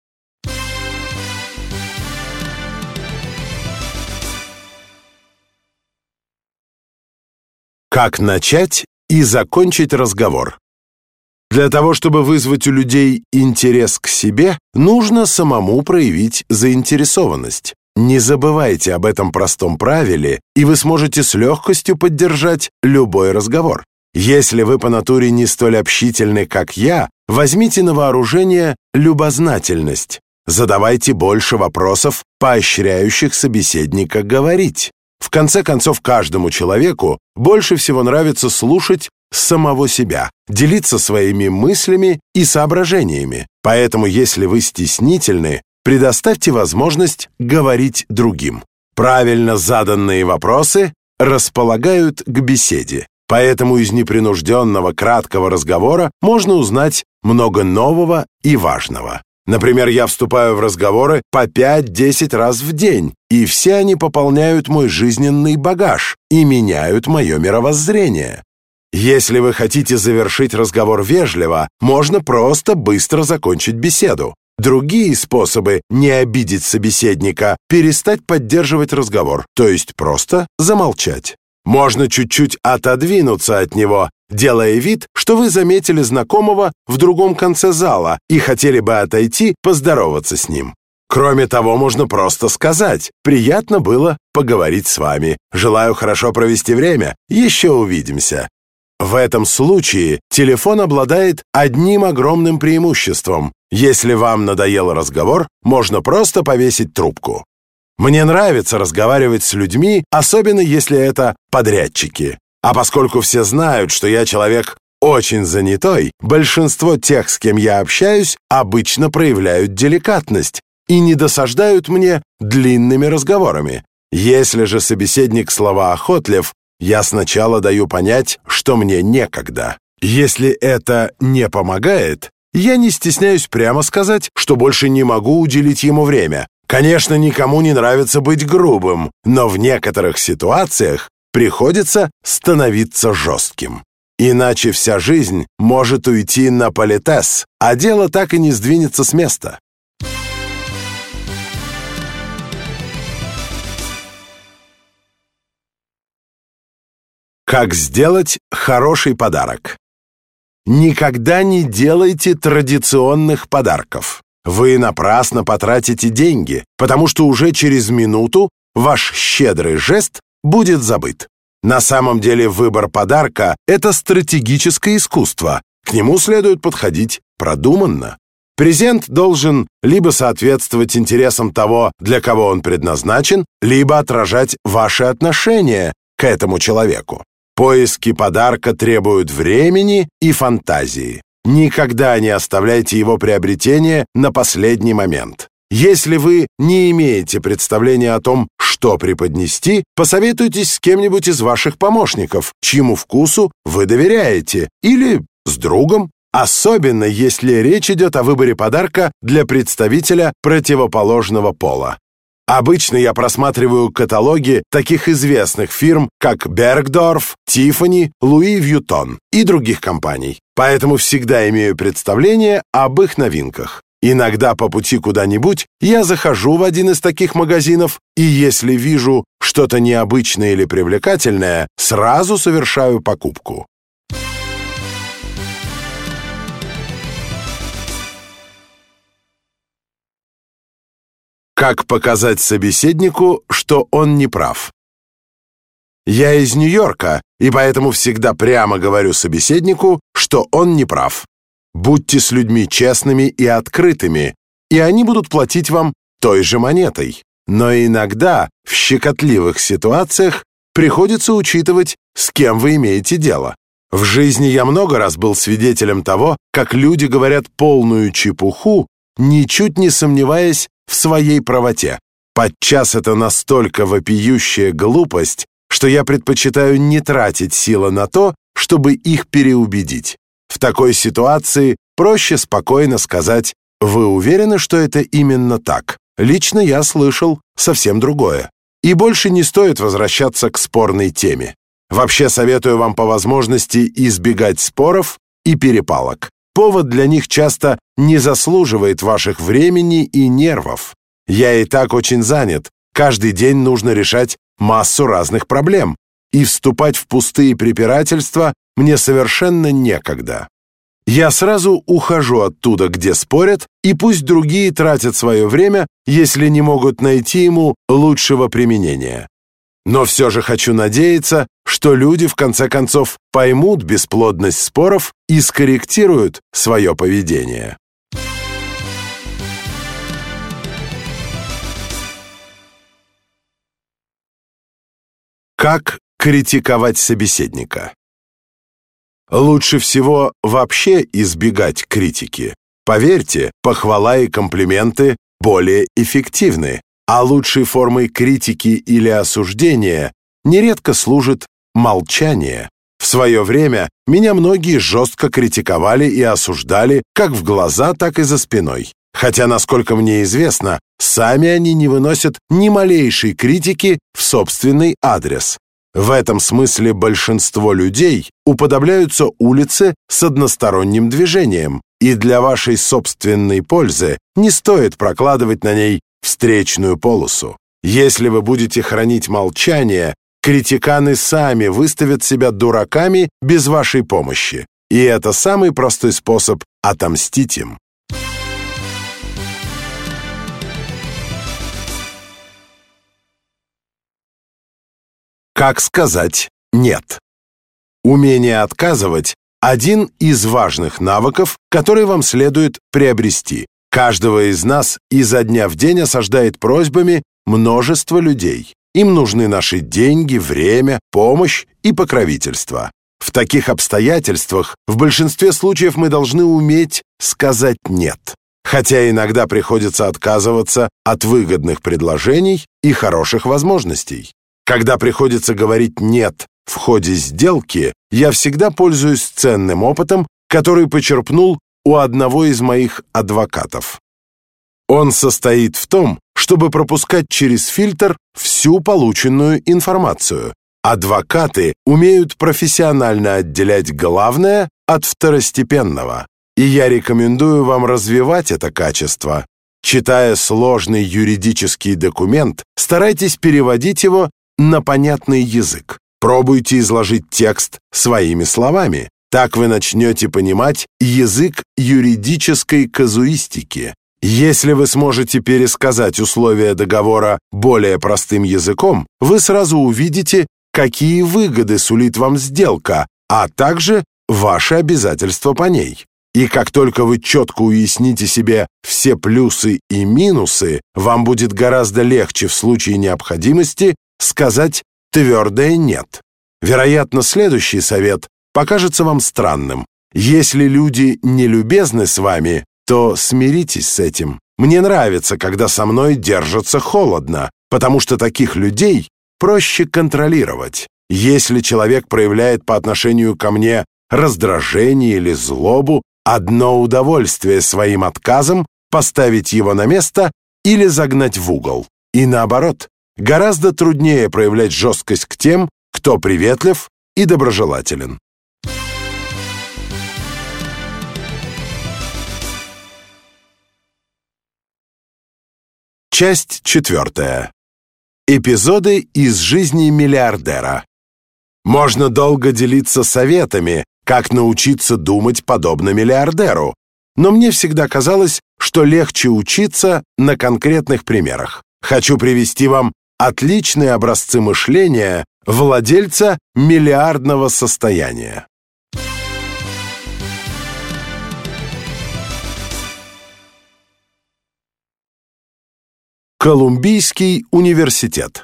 Как начать и закончить разговор? Для того, чтобы вызвать у людей интерес к себе, нужно самому проявить заинтересованность. Не забывайте об этом простом правиле, и вы сможете с легкостью поддержать любой разговор. Если вы по натуре не столь общительны, как я, возьмите на вооружение любознательность. Задавайте больше вопросов, поощряющих собеседника говорить. В конце концов, каждому человеку больше всего нравится слушать самого себя, делиться своими мыслями и соображениями. Поэтому, если вы стеснительны, предоставьте возможность говорить другим. Правильно заданные вопросы располагают к беседе. Поэтому из непринужденного краткого разговора можно узнать много нового и важного. Например, я вступаю в разговоры по пять-десять раз в день, и все они пополняют мой жизненный багаж и меняют мое мировоззрение. Если вы хотите завершить разговор вежливо, можно просто быстро закончить беседу. Другие способы не обидеть собеседника – перестать поддерживать разговор, то есть просто замолчать. Можно чуть-чуть отодвинуться от него делая вид, что вы заметили знакомого в другом конце зала и хотели бы отойти поздороваться с ним. Кроме того, можно просто сказать: «Приятно было поговорить с вами. Желаю хорошо провести время. Еще увидимся». В этом случае телефон обладает одним огромным преимуществом. Если вам надоел разговор, можно просто повесить трубку. Мне нравится разговаривать с людьми, особенно если это подрядчики. А поскольку все знают, что я человек очень занятой, большинство тех, с кем я общаюсь, обычно проявляют деликатность и не досаждают мне длинными разговорами. Если же собеседник словоохотлив, я сначала даю понять, что мне некогда. Если это не помогает, я не стесняюсь прямо сказать, что больше не могу уделить ему время. Конечно, никому не нравится быть грубым, но в некоторых ситуациях приходится становиться жестким. Иначе вся жизнь может уйти на политес, а дело так и не сдвинется с места. Как сделать хороший подарок? Никогда не делайте традиционных подарков. Вы напрасно потратите деньги, потому что уже через минуту ваш щедрый жест будет забыт. На самом деле выбор подарка – это стратегическое искусство. К нему следует подходить продуманно. Презент должен либо соответствовать интересам того, для кого он предназначен, либо отражать ваши отношения к этому человеку. Поиски подарка требуют времени и фантазии. Никогда не оставляйте его приобретение на последний момент. Если вы не имеете представления о том, что преподнести, посоветуйтесь с кем-нибудь из ваших помощников, чьему вкусу вы доверяете, или с другом, особенно если речь идет о выборе подарка для представителя противоположного пола. Обычно я просматриваю каталоги таких известных фирм, как Bergdorf, Tiffany, Louis Vuitton и других компаний, поэтому всегда имею представление об их новинках. Иногда по пути куда-нибудь я захожу в один из таких магазинов, и если вижу что-то необычное или привлекательное, сразу совершаю покупку. Как показать собеседнику, что он не прав? Я из Нью-Йорка, и поэтому всегда прямо говорю собеседнику, что он не прав. Будьте с людьми честными и открытыми, и они будут платить вам той же монетой. Но иногда в щекотливых ситуациях приходится учитывать, с кем вы имеете дело. В жизни я много раз был свидетелем того, как люди говорят полную чепуху, ничуть не сомневаясь в своей правоте. Подчас это настолько вопиющая глупость, что я предпочитаю не тратить силы на то, чтобы их переубедить. В такой ситуации проще спокойно сказать: «Вы уверены, что это именно так? Лично я слышал совсем другое». И больше не стоит возвращаться к спорной теме. Вообще советую вам по возможности избегать споров и перепалок. Повод для них часто не заслуживает ваших времени и нервов. Я и так очень занят. Каждый день нужно решать массу разных проблем. И вступать в пустые препирательства мне совершенно некогда. Я сразу ухожу оттуда, где спорят, и пусть другие тратят свое время, если не могут найти ему лучшего применения. Но все же хочу надеяться, что люди в конце концов поймут бесплодность споров и скорректируют свое поведение. Как критиковать собеседника? Лучше всего вообще избегать критики. Поверьте, похвала и комплименты более эффективны, а лучшей формой критики или осуждения нередко служит молчание. В свое время меня многие жестко критиковали и осуждали как в глаза, так и за спиной. Хотя, насколько мне известно, сами они не выносят ни малейшей критики в собственный адрес. В этом смысле большинство людей уподобляются улице с односторонним движением, и для вашей собственной пользы не стоит прокладывать на ней встречную полосу. Если вы будете хранить молчание, Критиканы сами выставят себя дураками без вашей помощи. И это самый простой способ отомстить им. Как сказать «нет»? Умение отказывать – один из важных навыков, который вам следует приобрести. Каждого из нас изо дня в день осаждает просьбами множество людей. Им нужны наши деньги, время, помощь и покровительство. В таких обстоятельствах в большинстве случаев мы должны уметь сказать «нет». Хотя иногда приходится отказываться от выгодных предложений и хороших возможностей. Когда приходится говорить «нет» в ходе сделки, я всегда пользуюсь ценным опытом, который почерпнул у одного из моих адвокатов. Он состоит в том, чтобы пропускать через фильтр всю полученную информацию. Адвокаты умеют профессионально отделять главное от второстепенного, и я рекомендую вам развивать это качество. Читая сложный юридический документ, старайтесь переводить его на понятный язык. Пробуйте изложить текст своими словами. Так вы начнете понимать язык юридической казуистики. Если вы сможете пересказать условия договора более простым языком, вы сразу увидите, какие выгоды сулит вам сделка, а также ваши обязательства по ней. И как только вы четко уясните себе все плюсы и минусы, вам будет гораздо легче в случае необходимости сказать твердое «нет». Вероятно, следующий совет покажется вам странным. Если люди не любезны с вами, то смиритесь с этим. Мне нравится, когда со мной держатся холодно, потому что таких людей проще контролировать. Если человек проявляет по отношению ко мне раздражение или злобу, одно удовольствие своим отказом поставить его на место или загнать в угол. И наоборот, гораздо труднее проявлять жесткость к тем, кто приветлив и доброжелателен. Часть четвертая. Эпизоды из жизни миллиардера. Можно долго делиться советами, как научиться думать подобно миллиардеру, но мне всегда казалось, что легче учиться на конкретных примерах. Хочу привести вам отличные образцы мышления владельца миллиардного состояния. Колумбийский университет.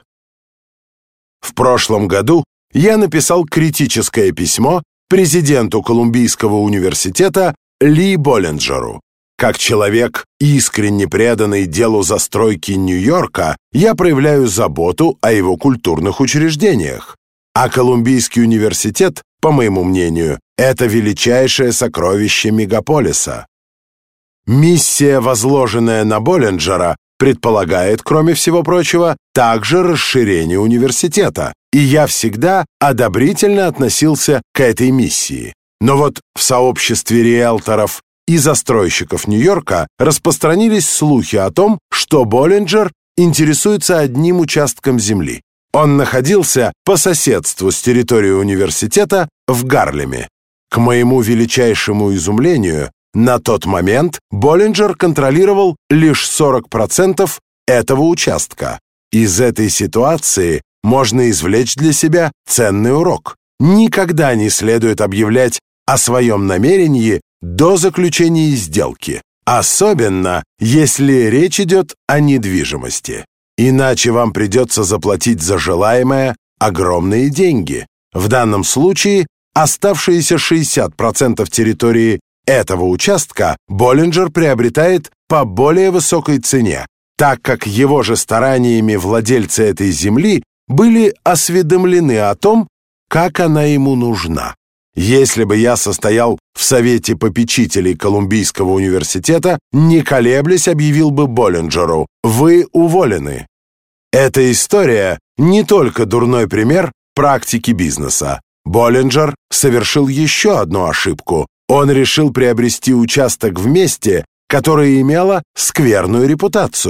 В прошлом году я написал критическое письмо президенту Колумбийского университета Ли Боллинджеру. Как человек, искренне преданный делу застройки Нью-Йорка, я проявляю заботу о его культурных учреждениях. А Колумбийский университет, по моему мнению, это величайшее сокровище мегаполиса. Миссия, возложенная на Боллинджера, предполагает, кроме всего прочего, также расширение университета, и я всегда одобрительно относился к этой миссии. Но вот в сообществе риэлторов и застройщиков Нью-Йорка распространились слухи о том, что Боллинджер интересуется одним участком земли. Он находился по соседству с территорией университета в Гарлеме. К моему величайшему изумлению, на тот момент Боллинджер контролировал лишь сорок процентов этого участка. Из этой ситуации можно извлечь для себя ценный урок. Никогда не следует объявлять о своем намерении до заключения сделки, особенно если речь идет о недвижимости. Иначе вам придется заплатить за желаемое огромные деньги. В данном случае оставшиеся шестьдесят процентов территории этого участка Боллинджер приобретает по более высокой цене, так как его же стараниями владельцы этой земли были осведомлены о том, как она ему нужна. Если бы я состоял в совете попечителей Колумбийского университета, не колеблясь, объявил бы Боллинджеру: «Вы уволены». Эта история не только дурной пример практики бизнеса. Боллинджер совершил еще одну ошибку. Он решил приобрести участок в месте, которое имело скверную репутацию.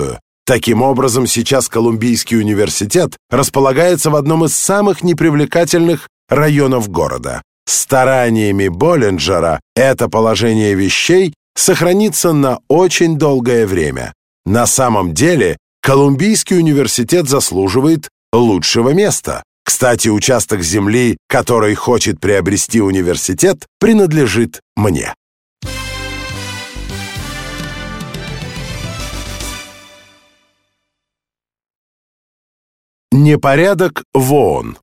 Таким образом, сейчас Колумбийский университет располагается в одном из самых непривлекательных районов города. Стараниями Боллинджера это положение вещей сохранится на очень долгое время. На самом деле, Колумбийский университет заслуживает лучшего места. Кстати, участок земли, который хочет приобрести университет, принадлежит мне. Непорядок в ООН.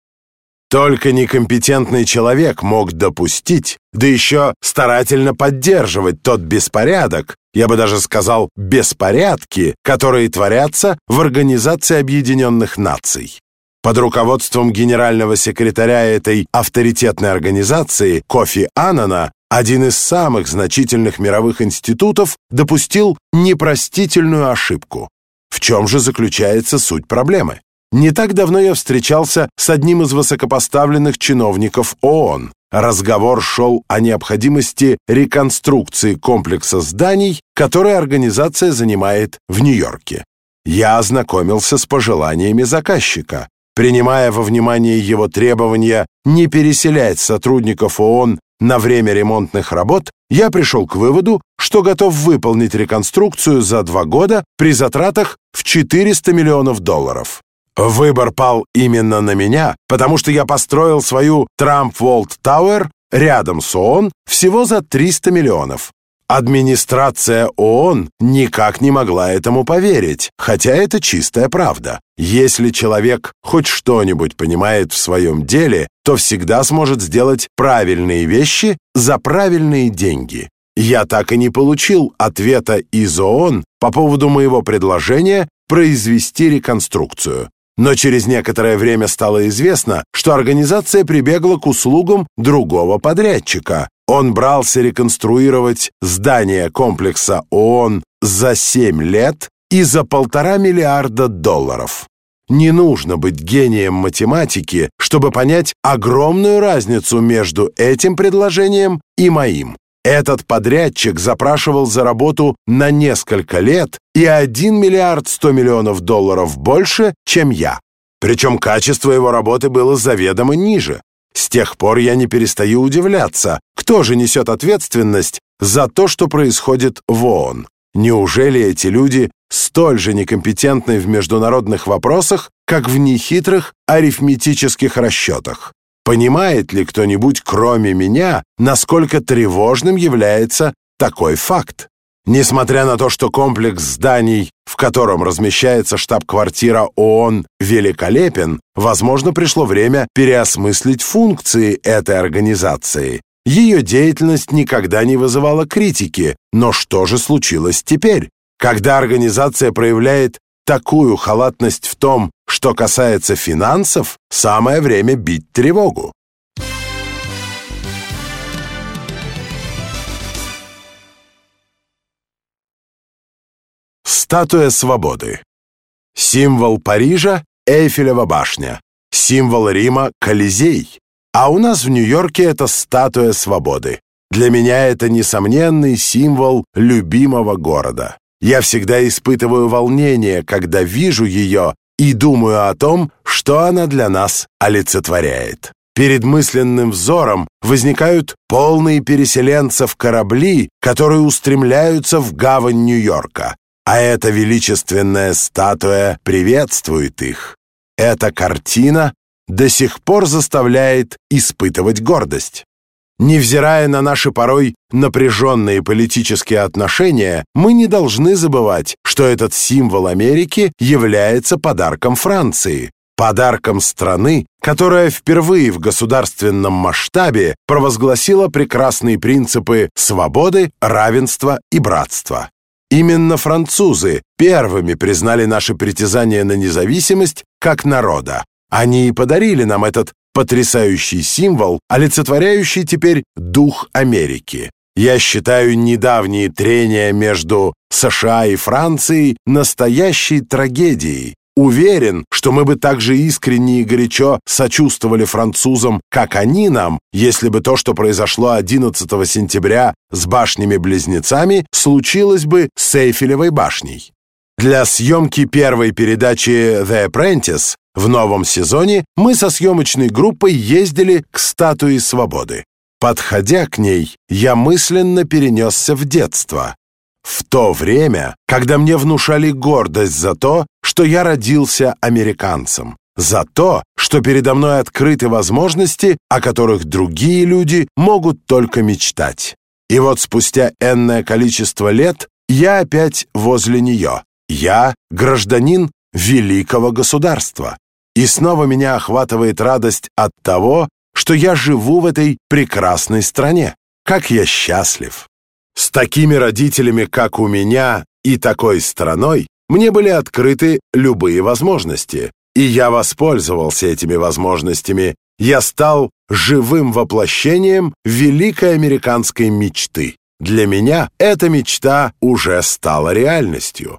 Только некомпетентный человек мог допустить, да еще старательно поддерживать тот беспорядок, я бы даже сказал, беспорядки, которые творятся в Организации Объединенных Наций. Под руководством генерального секретаря этой авторитетной организации Кофи Аннана один из самых значительных мировых институтов допустил непростительную ошибку. В чем же заключается суть проблемы? Не так давно я встречался с одним из высокопоставленных чиновников ООН. Разговор шел о необходимости реконструкции комплекса зданий, которые организация занимает в Нью-Йорке. Я ознакомился с пожеланиями заказчика. Принимая во внимание его требования не переселять сотрудников ООН на время ремонтных работ, я пришел к выводу, что готов выполнить реконструкцию за два года при затратах в четыреста миллионов долларов. Выбор пал именно на меня, потому что я построил свою Trump World Tower рядом с ООН всего за триста миллионов. Администрация ООН никак не могла этому поверить, хотя это чистая правда. Если человек хоть что-нибудь понимает в своем деле, то всегда сможет сделать правильные вещи за правильные деньги. Я так и не получил ответа из ООН по поводу моего предложения произвести реконструкцию. Но через некоторое время стало известно, что организация прибегла к услугам другого подрядчика. Он брался реконструировать здание комплекса ООН за семь лет и за полтора миллиарда долларов. Не нужно быть гением математики, чтобы понять огромную разницу между этим предложением и моим. Этот подрядчик запрашивал за работу на несколько лет и один миллиард сто миллионов долларов больше, чем я. Причем качество его работы было заведомо ниже. С тех пор я не перестаю удивляться, кто же несет ответственность за то, что происходит в ООН. Неужели эти люди столь же некомпетентны в международных вопросах, как в нехитрых арифметических расчетах? Понимает ли кто-нибудь, кроме меня, насколько тревожным является такой факт? Несмотря на то, что комплекс зданий, в котором размещается штаб-квартира ООН, великолепен, возможно, пришло время переосмыслить функции этой организации. Ее деятельность никогда не вызывала критики, но что же случилось теперь? Когда организация проявляет такую халатность в том, что касается финансов, самое время бить тревогу. Статуя свободы. Символ Парижа — Эйфелева башня. Символ Рима — Колизей. А у нас в Нью-Йорке это статуя свободы. Для меня это несомненный символ любимого города. Я всегда испытываю волнение, когда вижу ее и думаю о том, что она для нас олицетворяет. Перед мысленным взором возникают полные переселенцев корабли, которые устремляются в гавань Нью-Йорка. А эта величественная статуя приветствует их. Эта картина до сих пор заставляет испытывать гордость. Невзирая на наши порой напряженные политические отношения, мы не должны забывать, что этот символ Америки является подарком Франции, подарком страны, которая впервые в государственном масштабе провозгласила прекрасные принципы свободы, равенства и братства. Именно французы первыми признали наши притязания на независимость как народа. Они и подарили нам этот потрясающий символ, олицетворяющий теперь дух Америки. Я считаю недавние трения между США и Францией настоящей трагедией. Уверен, что мы бы так же искренне и горячо сочувствовали французам, как они нам, если бы то, что произошло одиннадцатого сентября с башнями-близнецами, случилось бы с Эйфелевой башней. Для съемки первой передачи «The Apprentice» в новом сезоне мы со съемочной группой ездили к Статуе Свободы. Подходя к ней, я мысленно перенесся в детство. В то время, когда мне внушали гордость за то, что я родился американцем, за то, что передо мной открыты возможности, о которых другие люди могут только мечтать. И вот спустя энное количество лет я опять возле нее. Я гражданин великого государства. И снова меня охватывает радость от того, что я живу в этой прекрасной стране. Как я счастлив! С такими родителями, как у меня, и такой страной, мне были открыты любые возможности. И я воспользовался этими возможностями. Я стал живым воплощением великой американской мечты. Для меня эта мечта уже стала реальностью.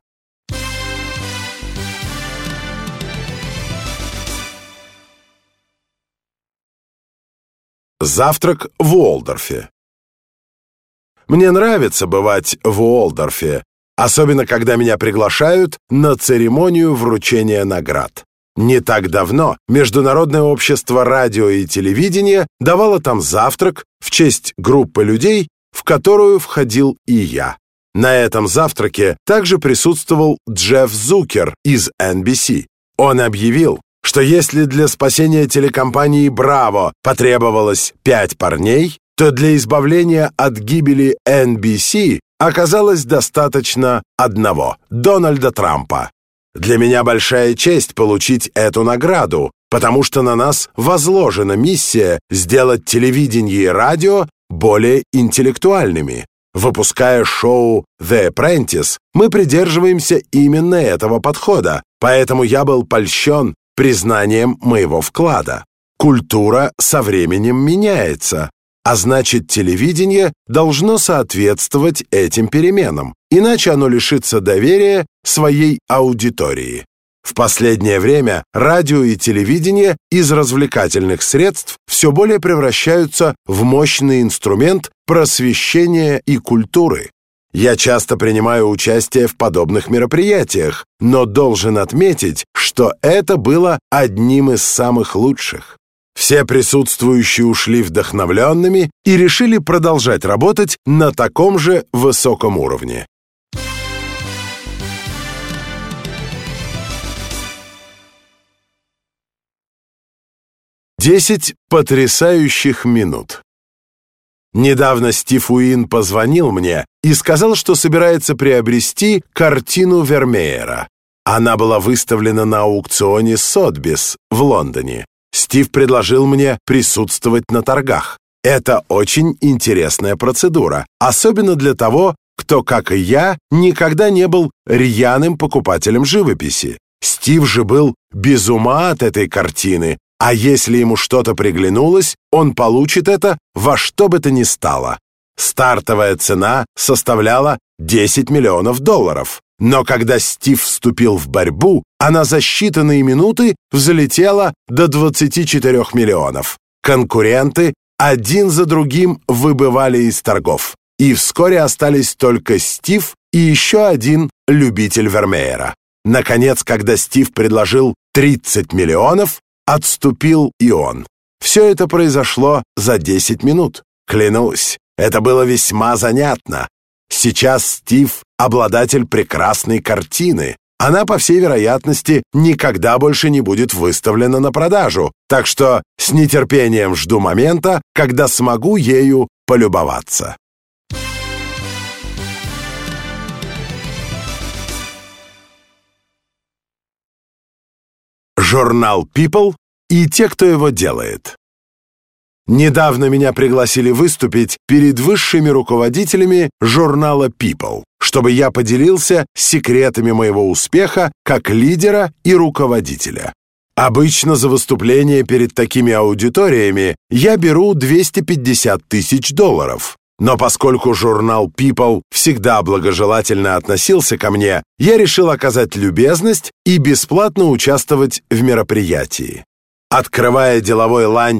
Завтрак в Уолдорфе. Мне нравится бывать в Уолдорфе, особенно когда меня приглашают на церемонию вручения наград. Не так давно Международное общество радио и телевидения давало там завтрак в честь группы людей, в которую входил и я. На этом завтраке также присутствовал Джефф Зукер из эн би си. Он объявил, что если для спасения телекомпании «Браво» потребовалось пять парней, то для избавления от гибели эн би си оказалось достаточно одного – Дональда Трампа. Для меня большая честь получить эту награду, потому что на нас возложена миссия сделать телевидение и радио более интеллектуальными. Выпуская шоу «The Apprentice», мы придерживаемся именно этого подхода, поэтому я был польщен признанием моего вклада. Культура со временем меняется, а значит, телевидение должно соответствовать этим переменам, иначе оно лишится доверия своей аудитории. В последнее время радио и телевидение из развлекательных средств все более превращаются в мощный инструмент просвещения и культуры. Я часто принимаю участие в подобных мероприятиях, но должен отметить, что это было одним из самых лучших. Все присутствующие ушли вдохновленными и решили продолжать работать на таком же высоком уровне. Десять потрясающих минут. Недавно Стив Уин позвонил мне и сказал, что собирается приобрести картину Вермеера. Она была выставлена на аукционе Сотбис в Лондоне. Стив предложил мне присутствовать на торгах. Это очень интересная процедура, особенно для того, кто, как и я, никогда не был рьяным покупателем живописи. Стив же был без ума от этой картины, а если ему что-то приглянулось, он получит это во что бы то ни стало. Стартовая цена составляла десять миллионов долларов. Но когда Стив вступил в борьбу, она за считанные минуты взлетела до двадцати четырёх миллионов. Конкуренты один за другим выбывали из торгов. И вскоре остались только Стив и еще один любитель Вермеера. Наконец, когда Стив предложил тридцать миллионов, отступил и он. Все это произошло за десять минут. Клянусь, это было весьма занятно. Сейчас Стив — обладатель прекрасной картины. Она, по всей вероятности, никогда больше не будет выставлена на продажу, так что с нетерпением жду момента, когда смогу ею полюбоваться. Журнал People и те, кто его делает. Недавно меня пригласили выступить перед высшими руководителями журнала People, чтобы я поделился секретами моего успеха как лидера и руководителя. Обычно за выступление перед такими аудиториями я беру двести пятьдесят тысяч долларов. Но поскольку журнал People всегда благожелательно относился ко мне, я решил оказать любезность и бесплатно участвовать в мероприятии. Открывая деловой ланч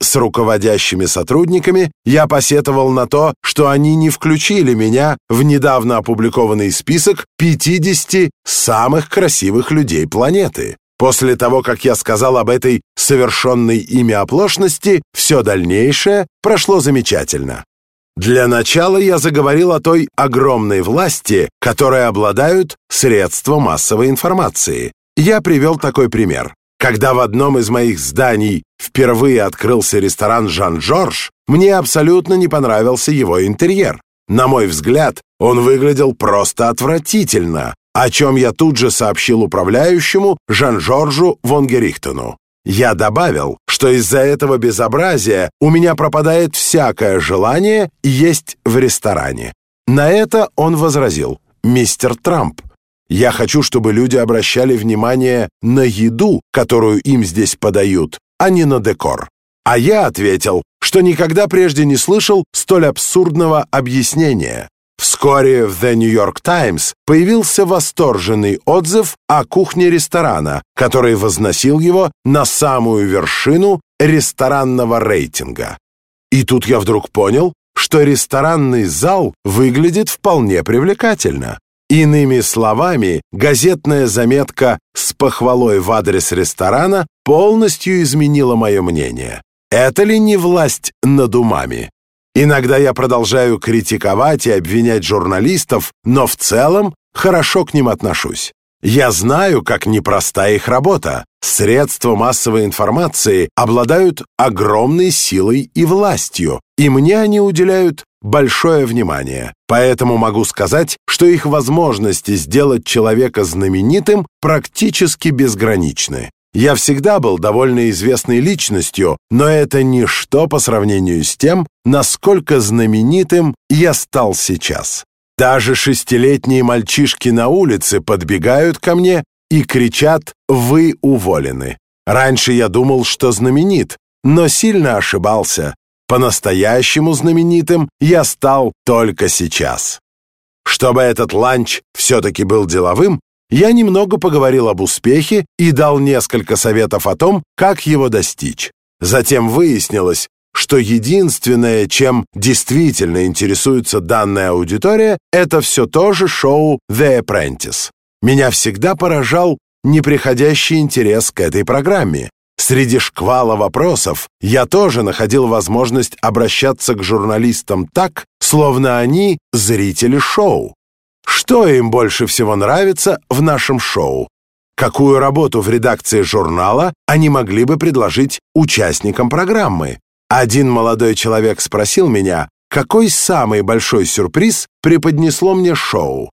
с руководящими сотрудниками, я посетовал на то, что они не включили меня в недавно опубликованный список пятидесяти самых красивых людей планеты. После того, как я сказал об этой совершенной ими оплошности, все дальнейшее прошло замечательно. Для начала я заговорил о той огромной власти, которой обладают средства массовой информации. Я привел такой пример. Когда в одном из моих зданий впервые открылся ресторан «Жан-Жорж», мне абсолютно не понравился его интерьер. На мой взгляд, он выглядел просто отвратительно, о чем я тут же сообщил управляющему Жан-Жоржу Вонгерихтену. Я добавил, что из-за этого безобразия у меня пропадает всякое желание есть в ресторане. На это он возразил: «Мистер Трамп, я хочу, чтобы люди обращали внимание на еду, которую им здесь подают, а не на декор». А я ответил, что никогда прежде не слышал столь абсурдного объяснения. Вскоре в The New York Times появился восторженный отзыв о кухне ресторана, который возносил его на самую вершину ресторанного рейтинга. И тут я вдруг понял, что ресторанный зал выглядит вполне привлекательно. Иными словами, газетная заметка с похвалой в адрес ресторана полностью изменила мое мнение. Это ли не власть над умами? Иногда я продолжаю критиковать и обвинять журналистов, но в целом хорошо к ним отношусь. Я знаю, как непроста их работа. Средства массовой информации обладают огромной силой и властью, и мне они уделяют большое внимание. Поэтому могу сказать, что их возможности сделать человека знаменитым практически безграничны. Я всегда был довольно известной личностью, но это ничто по сравнению с тем, насколько знаменитым я стал сейчас. Даже шестилетние мальчишки на улице подбегают ко мне и кричат: «Вы уволены». Раньше я думал, что знаменит, но сильно ошибался. По-настоящему знаменитым я стал только сейчас. Чтобы этот ланч все-таки был деловым, я немного поговорил об успехе и дал несколько советов о том, как его достичь. Затем выяснилось, что единственное, чем действительно интересуется данная аудитория, это все то же шоу The Apprentice. Меня всегда поражал неприходящий интерес к этой программе. Среди шквала вопросов я тоже находил возможность обращаться к журналистам так, словно они зрители шоу. Что им больше всего нравится в нашем шоу? Какую работу в редакции журнала они могли бы предложить участникам программы? Один молодой человек спросил меня, какой самый большой сюрприз преподнесло мне шоу.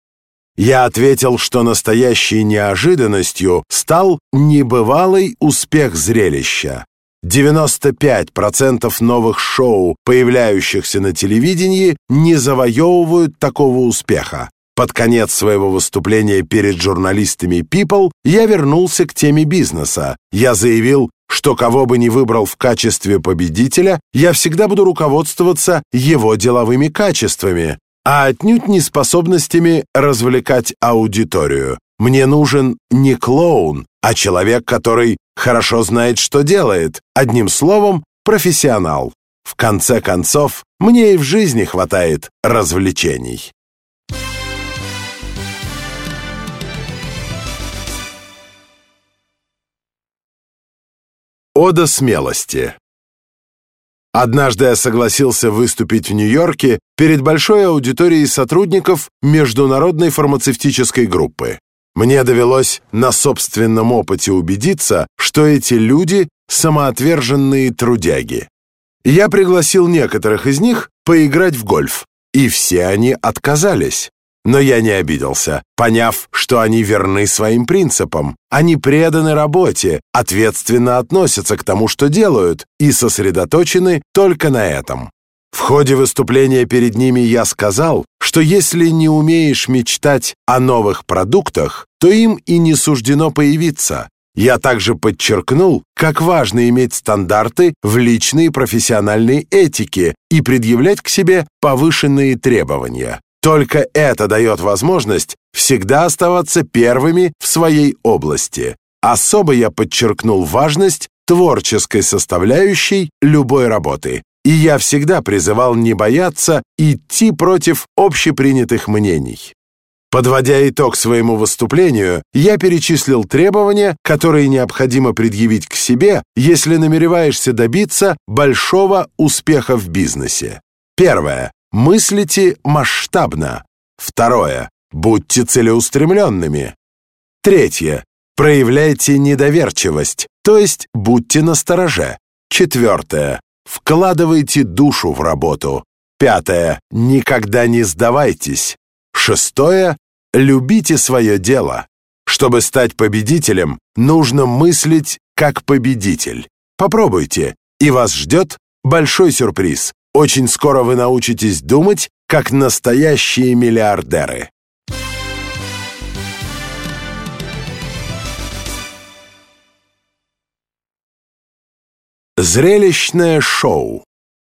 Я ответил, что настоящей неожиданностью стал небывалый успех зрелища. девяносто пять процентов новых шоу, появляющихся на телевидении, не завоевывают такого успеха. Под конец своего выступления перед журналистами People я вернулся к теме бизнеса. Я заявил, что кого бы ни выбрал в качестве победителя, я всегда буду руководствоваться его деловыми качествами, а отнюдь не способностями развлекать аудиторию. Мне нужен не клоун, а человек, который хорошо знает, что делает. Одним словом, профессионал. В конце концов, мне и в жизни хватает развлечений. Ода смелости. Однажды я согласился выступить в Нью-Йорке перед большой аудиторией сотрудников международной фармацевтической группы. Мне довелось на собственном опыте убедиться, что эти люди – самоотверженные трудяги. Я пригласил некоторых из них поиграть в гольф, и все они отказались. Но я не обиделся, поняв, что они верны своим принципам. Они преданы работе, ответственно относятся к тому, что делают, и сосредоточены только на этом. В ходе выступления перед ними я сказал, что если не умеешь мечтать о новых продуктах, то им и не суждено появиться. Я также подчеркнул, как важно иметь стандарты в личной и профессиональной этике и предъявлять к себе повышенные требования. Только это дает возможность всегда оставаться первыми в своей области. Особо я подчеркнул важность творческой составляющей любой работы. И я всегда призывал не бояться идти против общепринятых мнений. Подводя итог своему выступлению, я перечислил требования, которые необходимо предъявить к себе, если намереваешься добиться большого успеха в бизнесе. Первое. Мыслите масштабно. Второе. Будьте целеустремленными. Третье. Проявляйте недоверчивость, то есть будьте настороже. Четвертое. Вкладывайте душу в работу. Пятое. Никогда не сдавайтесь. Шестое. Любите свое дело. Чтобы стать победителем, нужно мыслить как победитель. Попробуйте, и вас ждет большой сюрприз. Очень скоро вы научитесь думать как настоящие миллиардеры. Зрелищное шоу.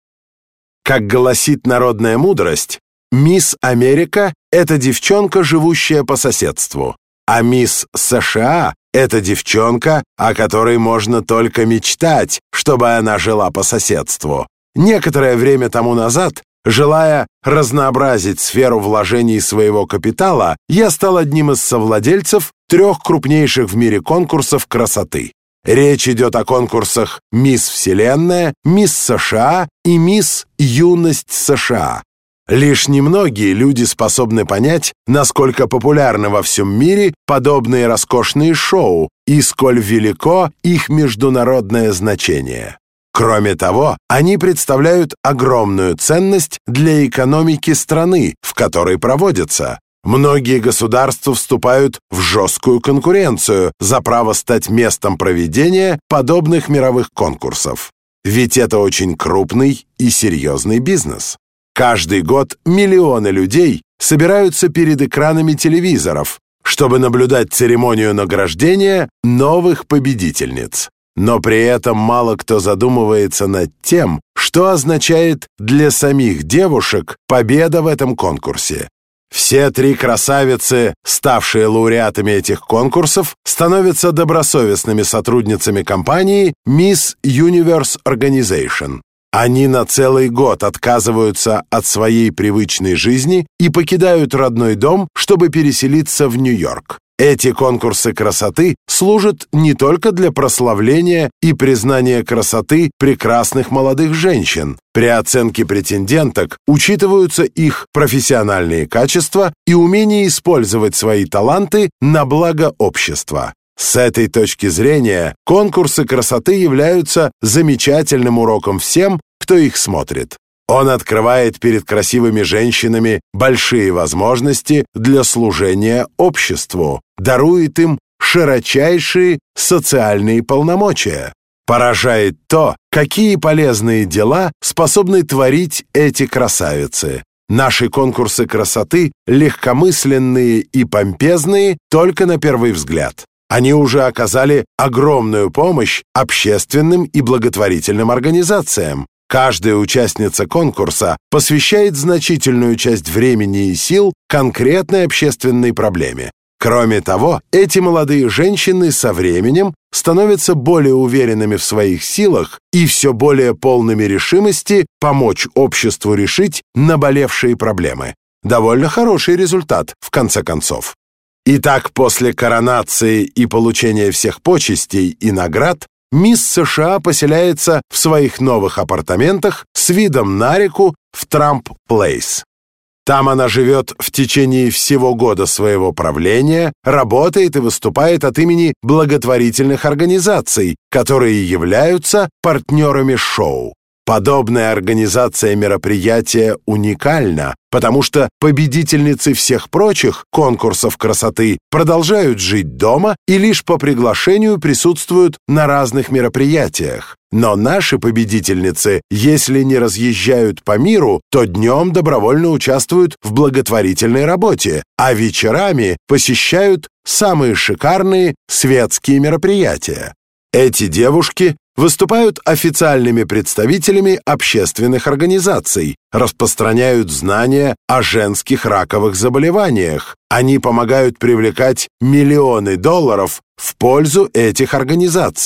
Как гласит народная мудрость, мисс Америка — это девчонка, живущая по соседству, а мисс США — это девчонка, о которой можно только мечтать, чтобы она жила по соседству. Некоторое время тому назад, желая разнообразить сферу вложений своего капитала, я стал одним из совладельцев трех крупнейших в мире конкурсов красоты. Речь идет о конкурсах «Мисс Вселенная», «Мисс США» и «Мисс Юность США». Лишь немногие люди способны понять, насколько популярны во всем мире подобные роскошные шоу и сколь велико их международное значение. Кроме того, они представляют огромную ценность для экономики страны, в которой проводятся. Многие государства вступают в жесткую конкуренцию за право стать местом проведения подобных мировых конкурсов. Ведь это очень крупный и серьезный бизнес. Каждый год миллионы людей собираются перед экранами телевизоров, чтобы наблюдать церемонию награждения новых победительниц. Но при этом мало кто задумывается над тем, что означает для самих девушек победа в этом конкурсе. Все три красавицы, ставшие лауреатами этих конкурсов, становятся добросовестными сотрудницами компании Miss Universe Organization. Они на целый год отказываются от своей привычной жизни и покидают родной дом, чтобы переселиться в Нью-Йорк. Эти конкурсы красоты служат не только для прославления и признания красоты прекрасных молодых женщин. При оценке претенденток учитываются их профессиональные качества и умение использовать свои таланты на благо общества. С этой точки зрения конкурсы красоты являются замечательным уроком всем, кто их смотрит. Он открывает перед красивыми женщинами большие возможности для служения обществу, дарует им широчайшие социальные полномочия. Поражает то, какие полезные дела способны творить эти красавицы. Наши конкурсы красоты легкомысленные и помпезные только на первый взгляд. Они уже оказали огромную помощь общественным и благотворительным организациям. Каждая участница конкурса посвящает значительную часть времени и сил конкретной общественной проблеме. Кроме того, эти молодые женщины со временем становятся более уверенными в своих силах и все более полными решимости помочь обществу решить наболевшие проблемы. Довольно хороший результат, в конце концов. Итак, после коронации и получения всех почестей и наград, мисс США поселяется в своих новых апартаментах с видом на реку в Трамп-Плейс. Там она живет в течение всего года своего правления, работает и выступает от имени благотворительных организаций, которые являются партнерами шоу. Подобная организация мероприятия уникальна, потому что победительницы всех прочих конкурсов красоты продолжают жить дома и лишь по приглашению присутствуют на разных мероприятиях. Но наши победительницы, если не разъезжают по миру, то днем добровольно участвуют в благотворительной работе, а вечерами посещают самые шикарные светские мероприятия. Эти девушки выступают официальными представителями общественных организаций, распространяют знания о женских раковых заболеваниях. Они помогают привлекать миллионы долларов в пользу этих организаций.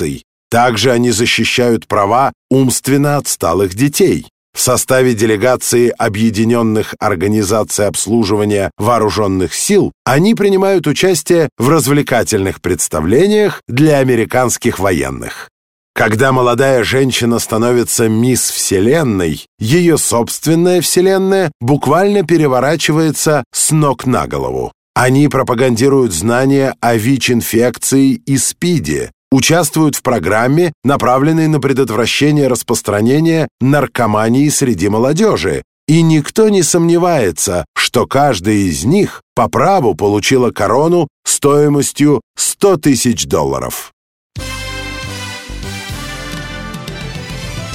Также они защищают права умственно отсталых детей. В составе делегации Объединенных организаций обслуживания вооруженных сил они принимают участие в развлекательных представлениях для американских военных. Когда молодая женщина становится мисс Вселенной, ее собственная Вселенная буквально переворачивается с ног на голову. Они пропагандируют знания о ВИЧ-инфекции и СПИДе, участвуют в программе, направленной на предотвращение распространения наркомании среди молодежи, и никто не сомневается, что каждая из них по праву получила корону стоимостью сто тысяч долларов.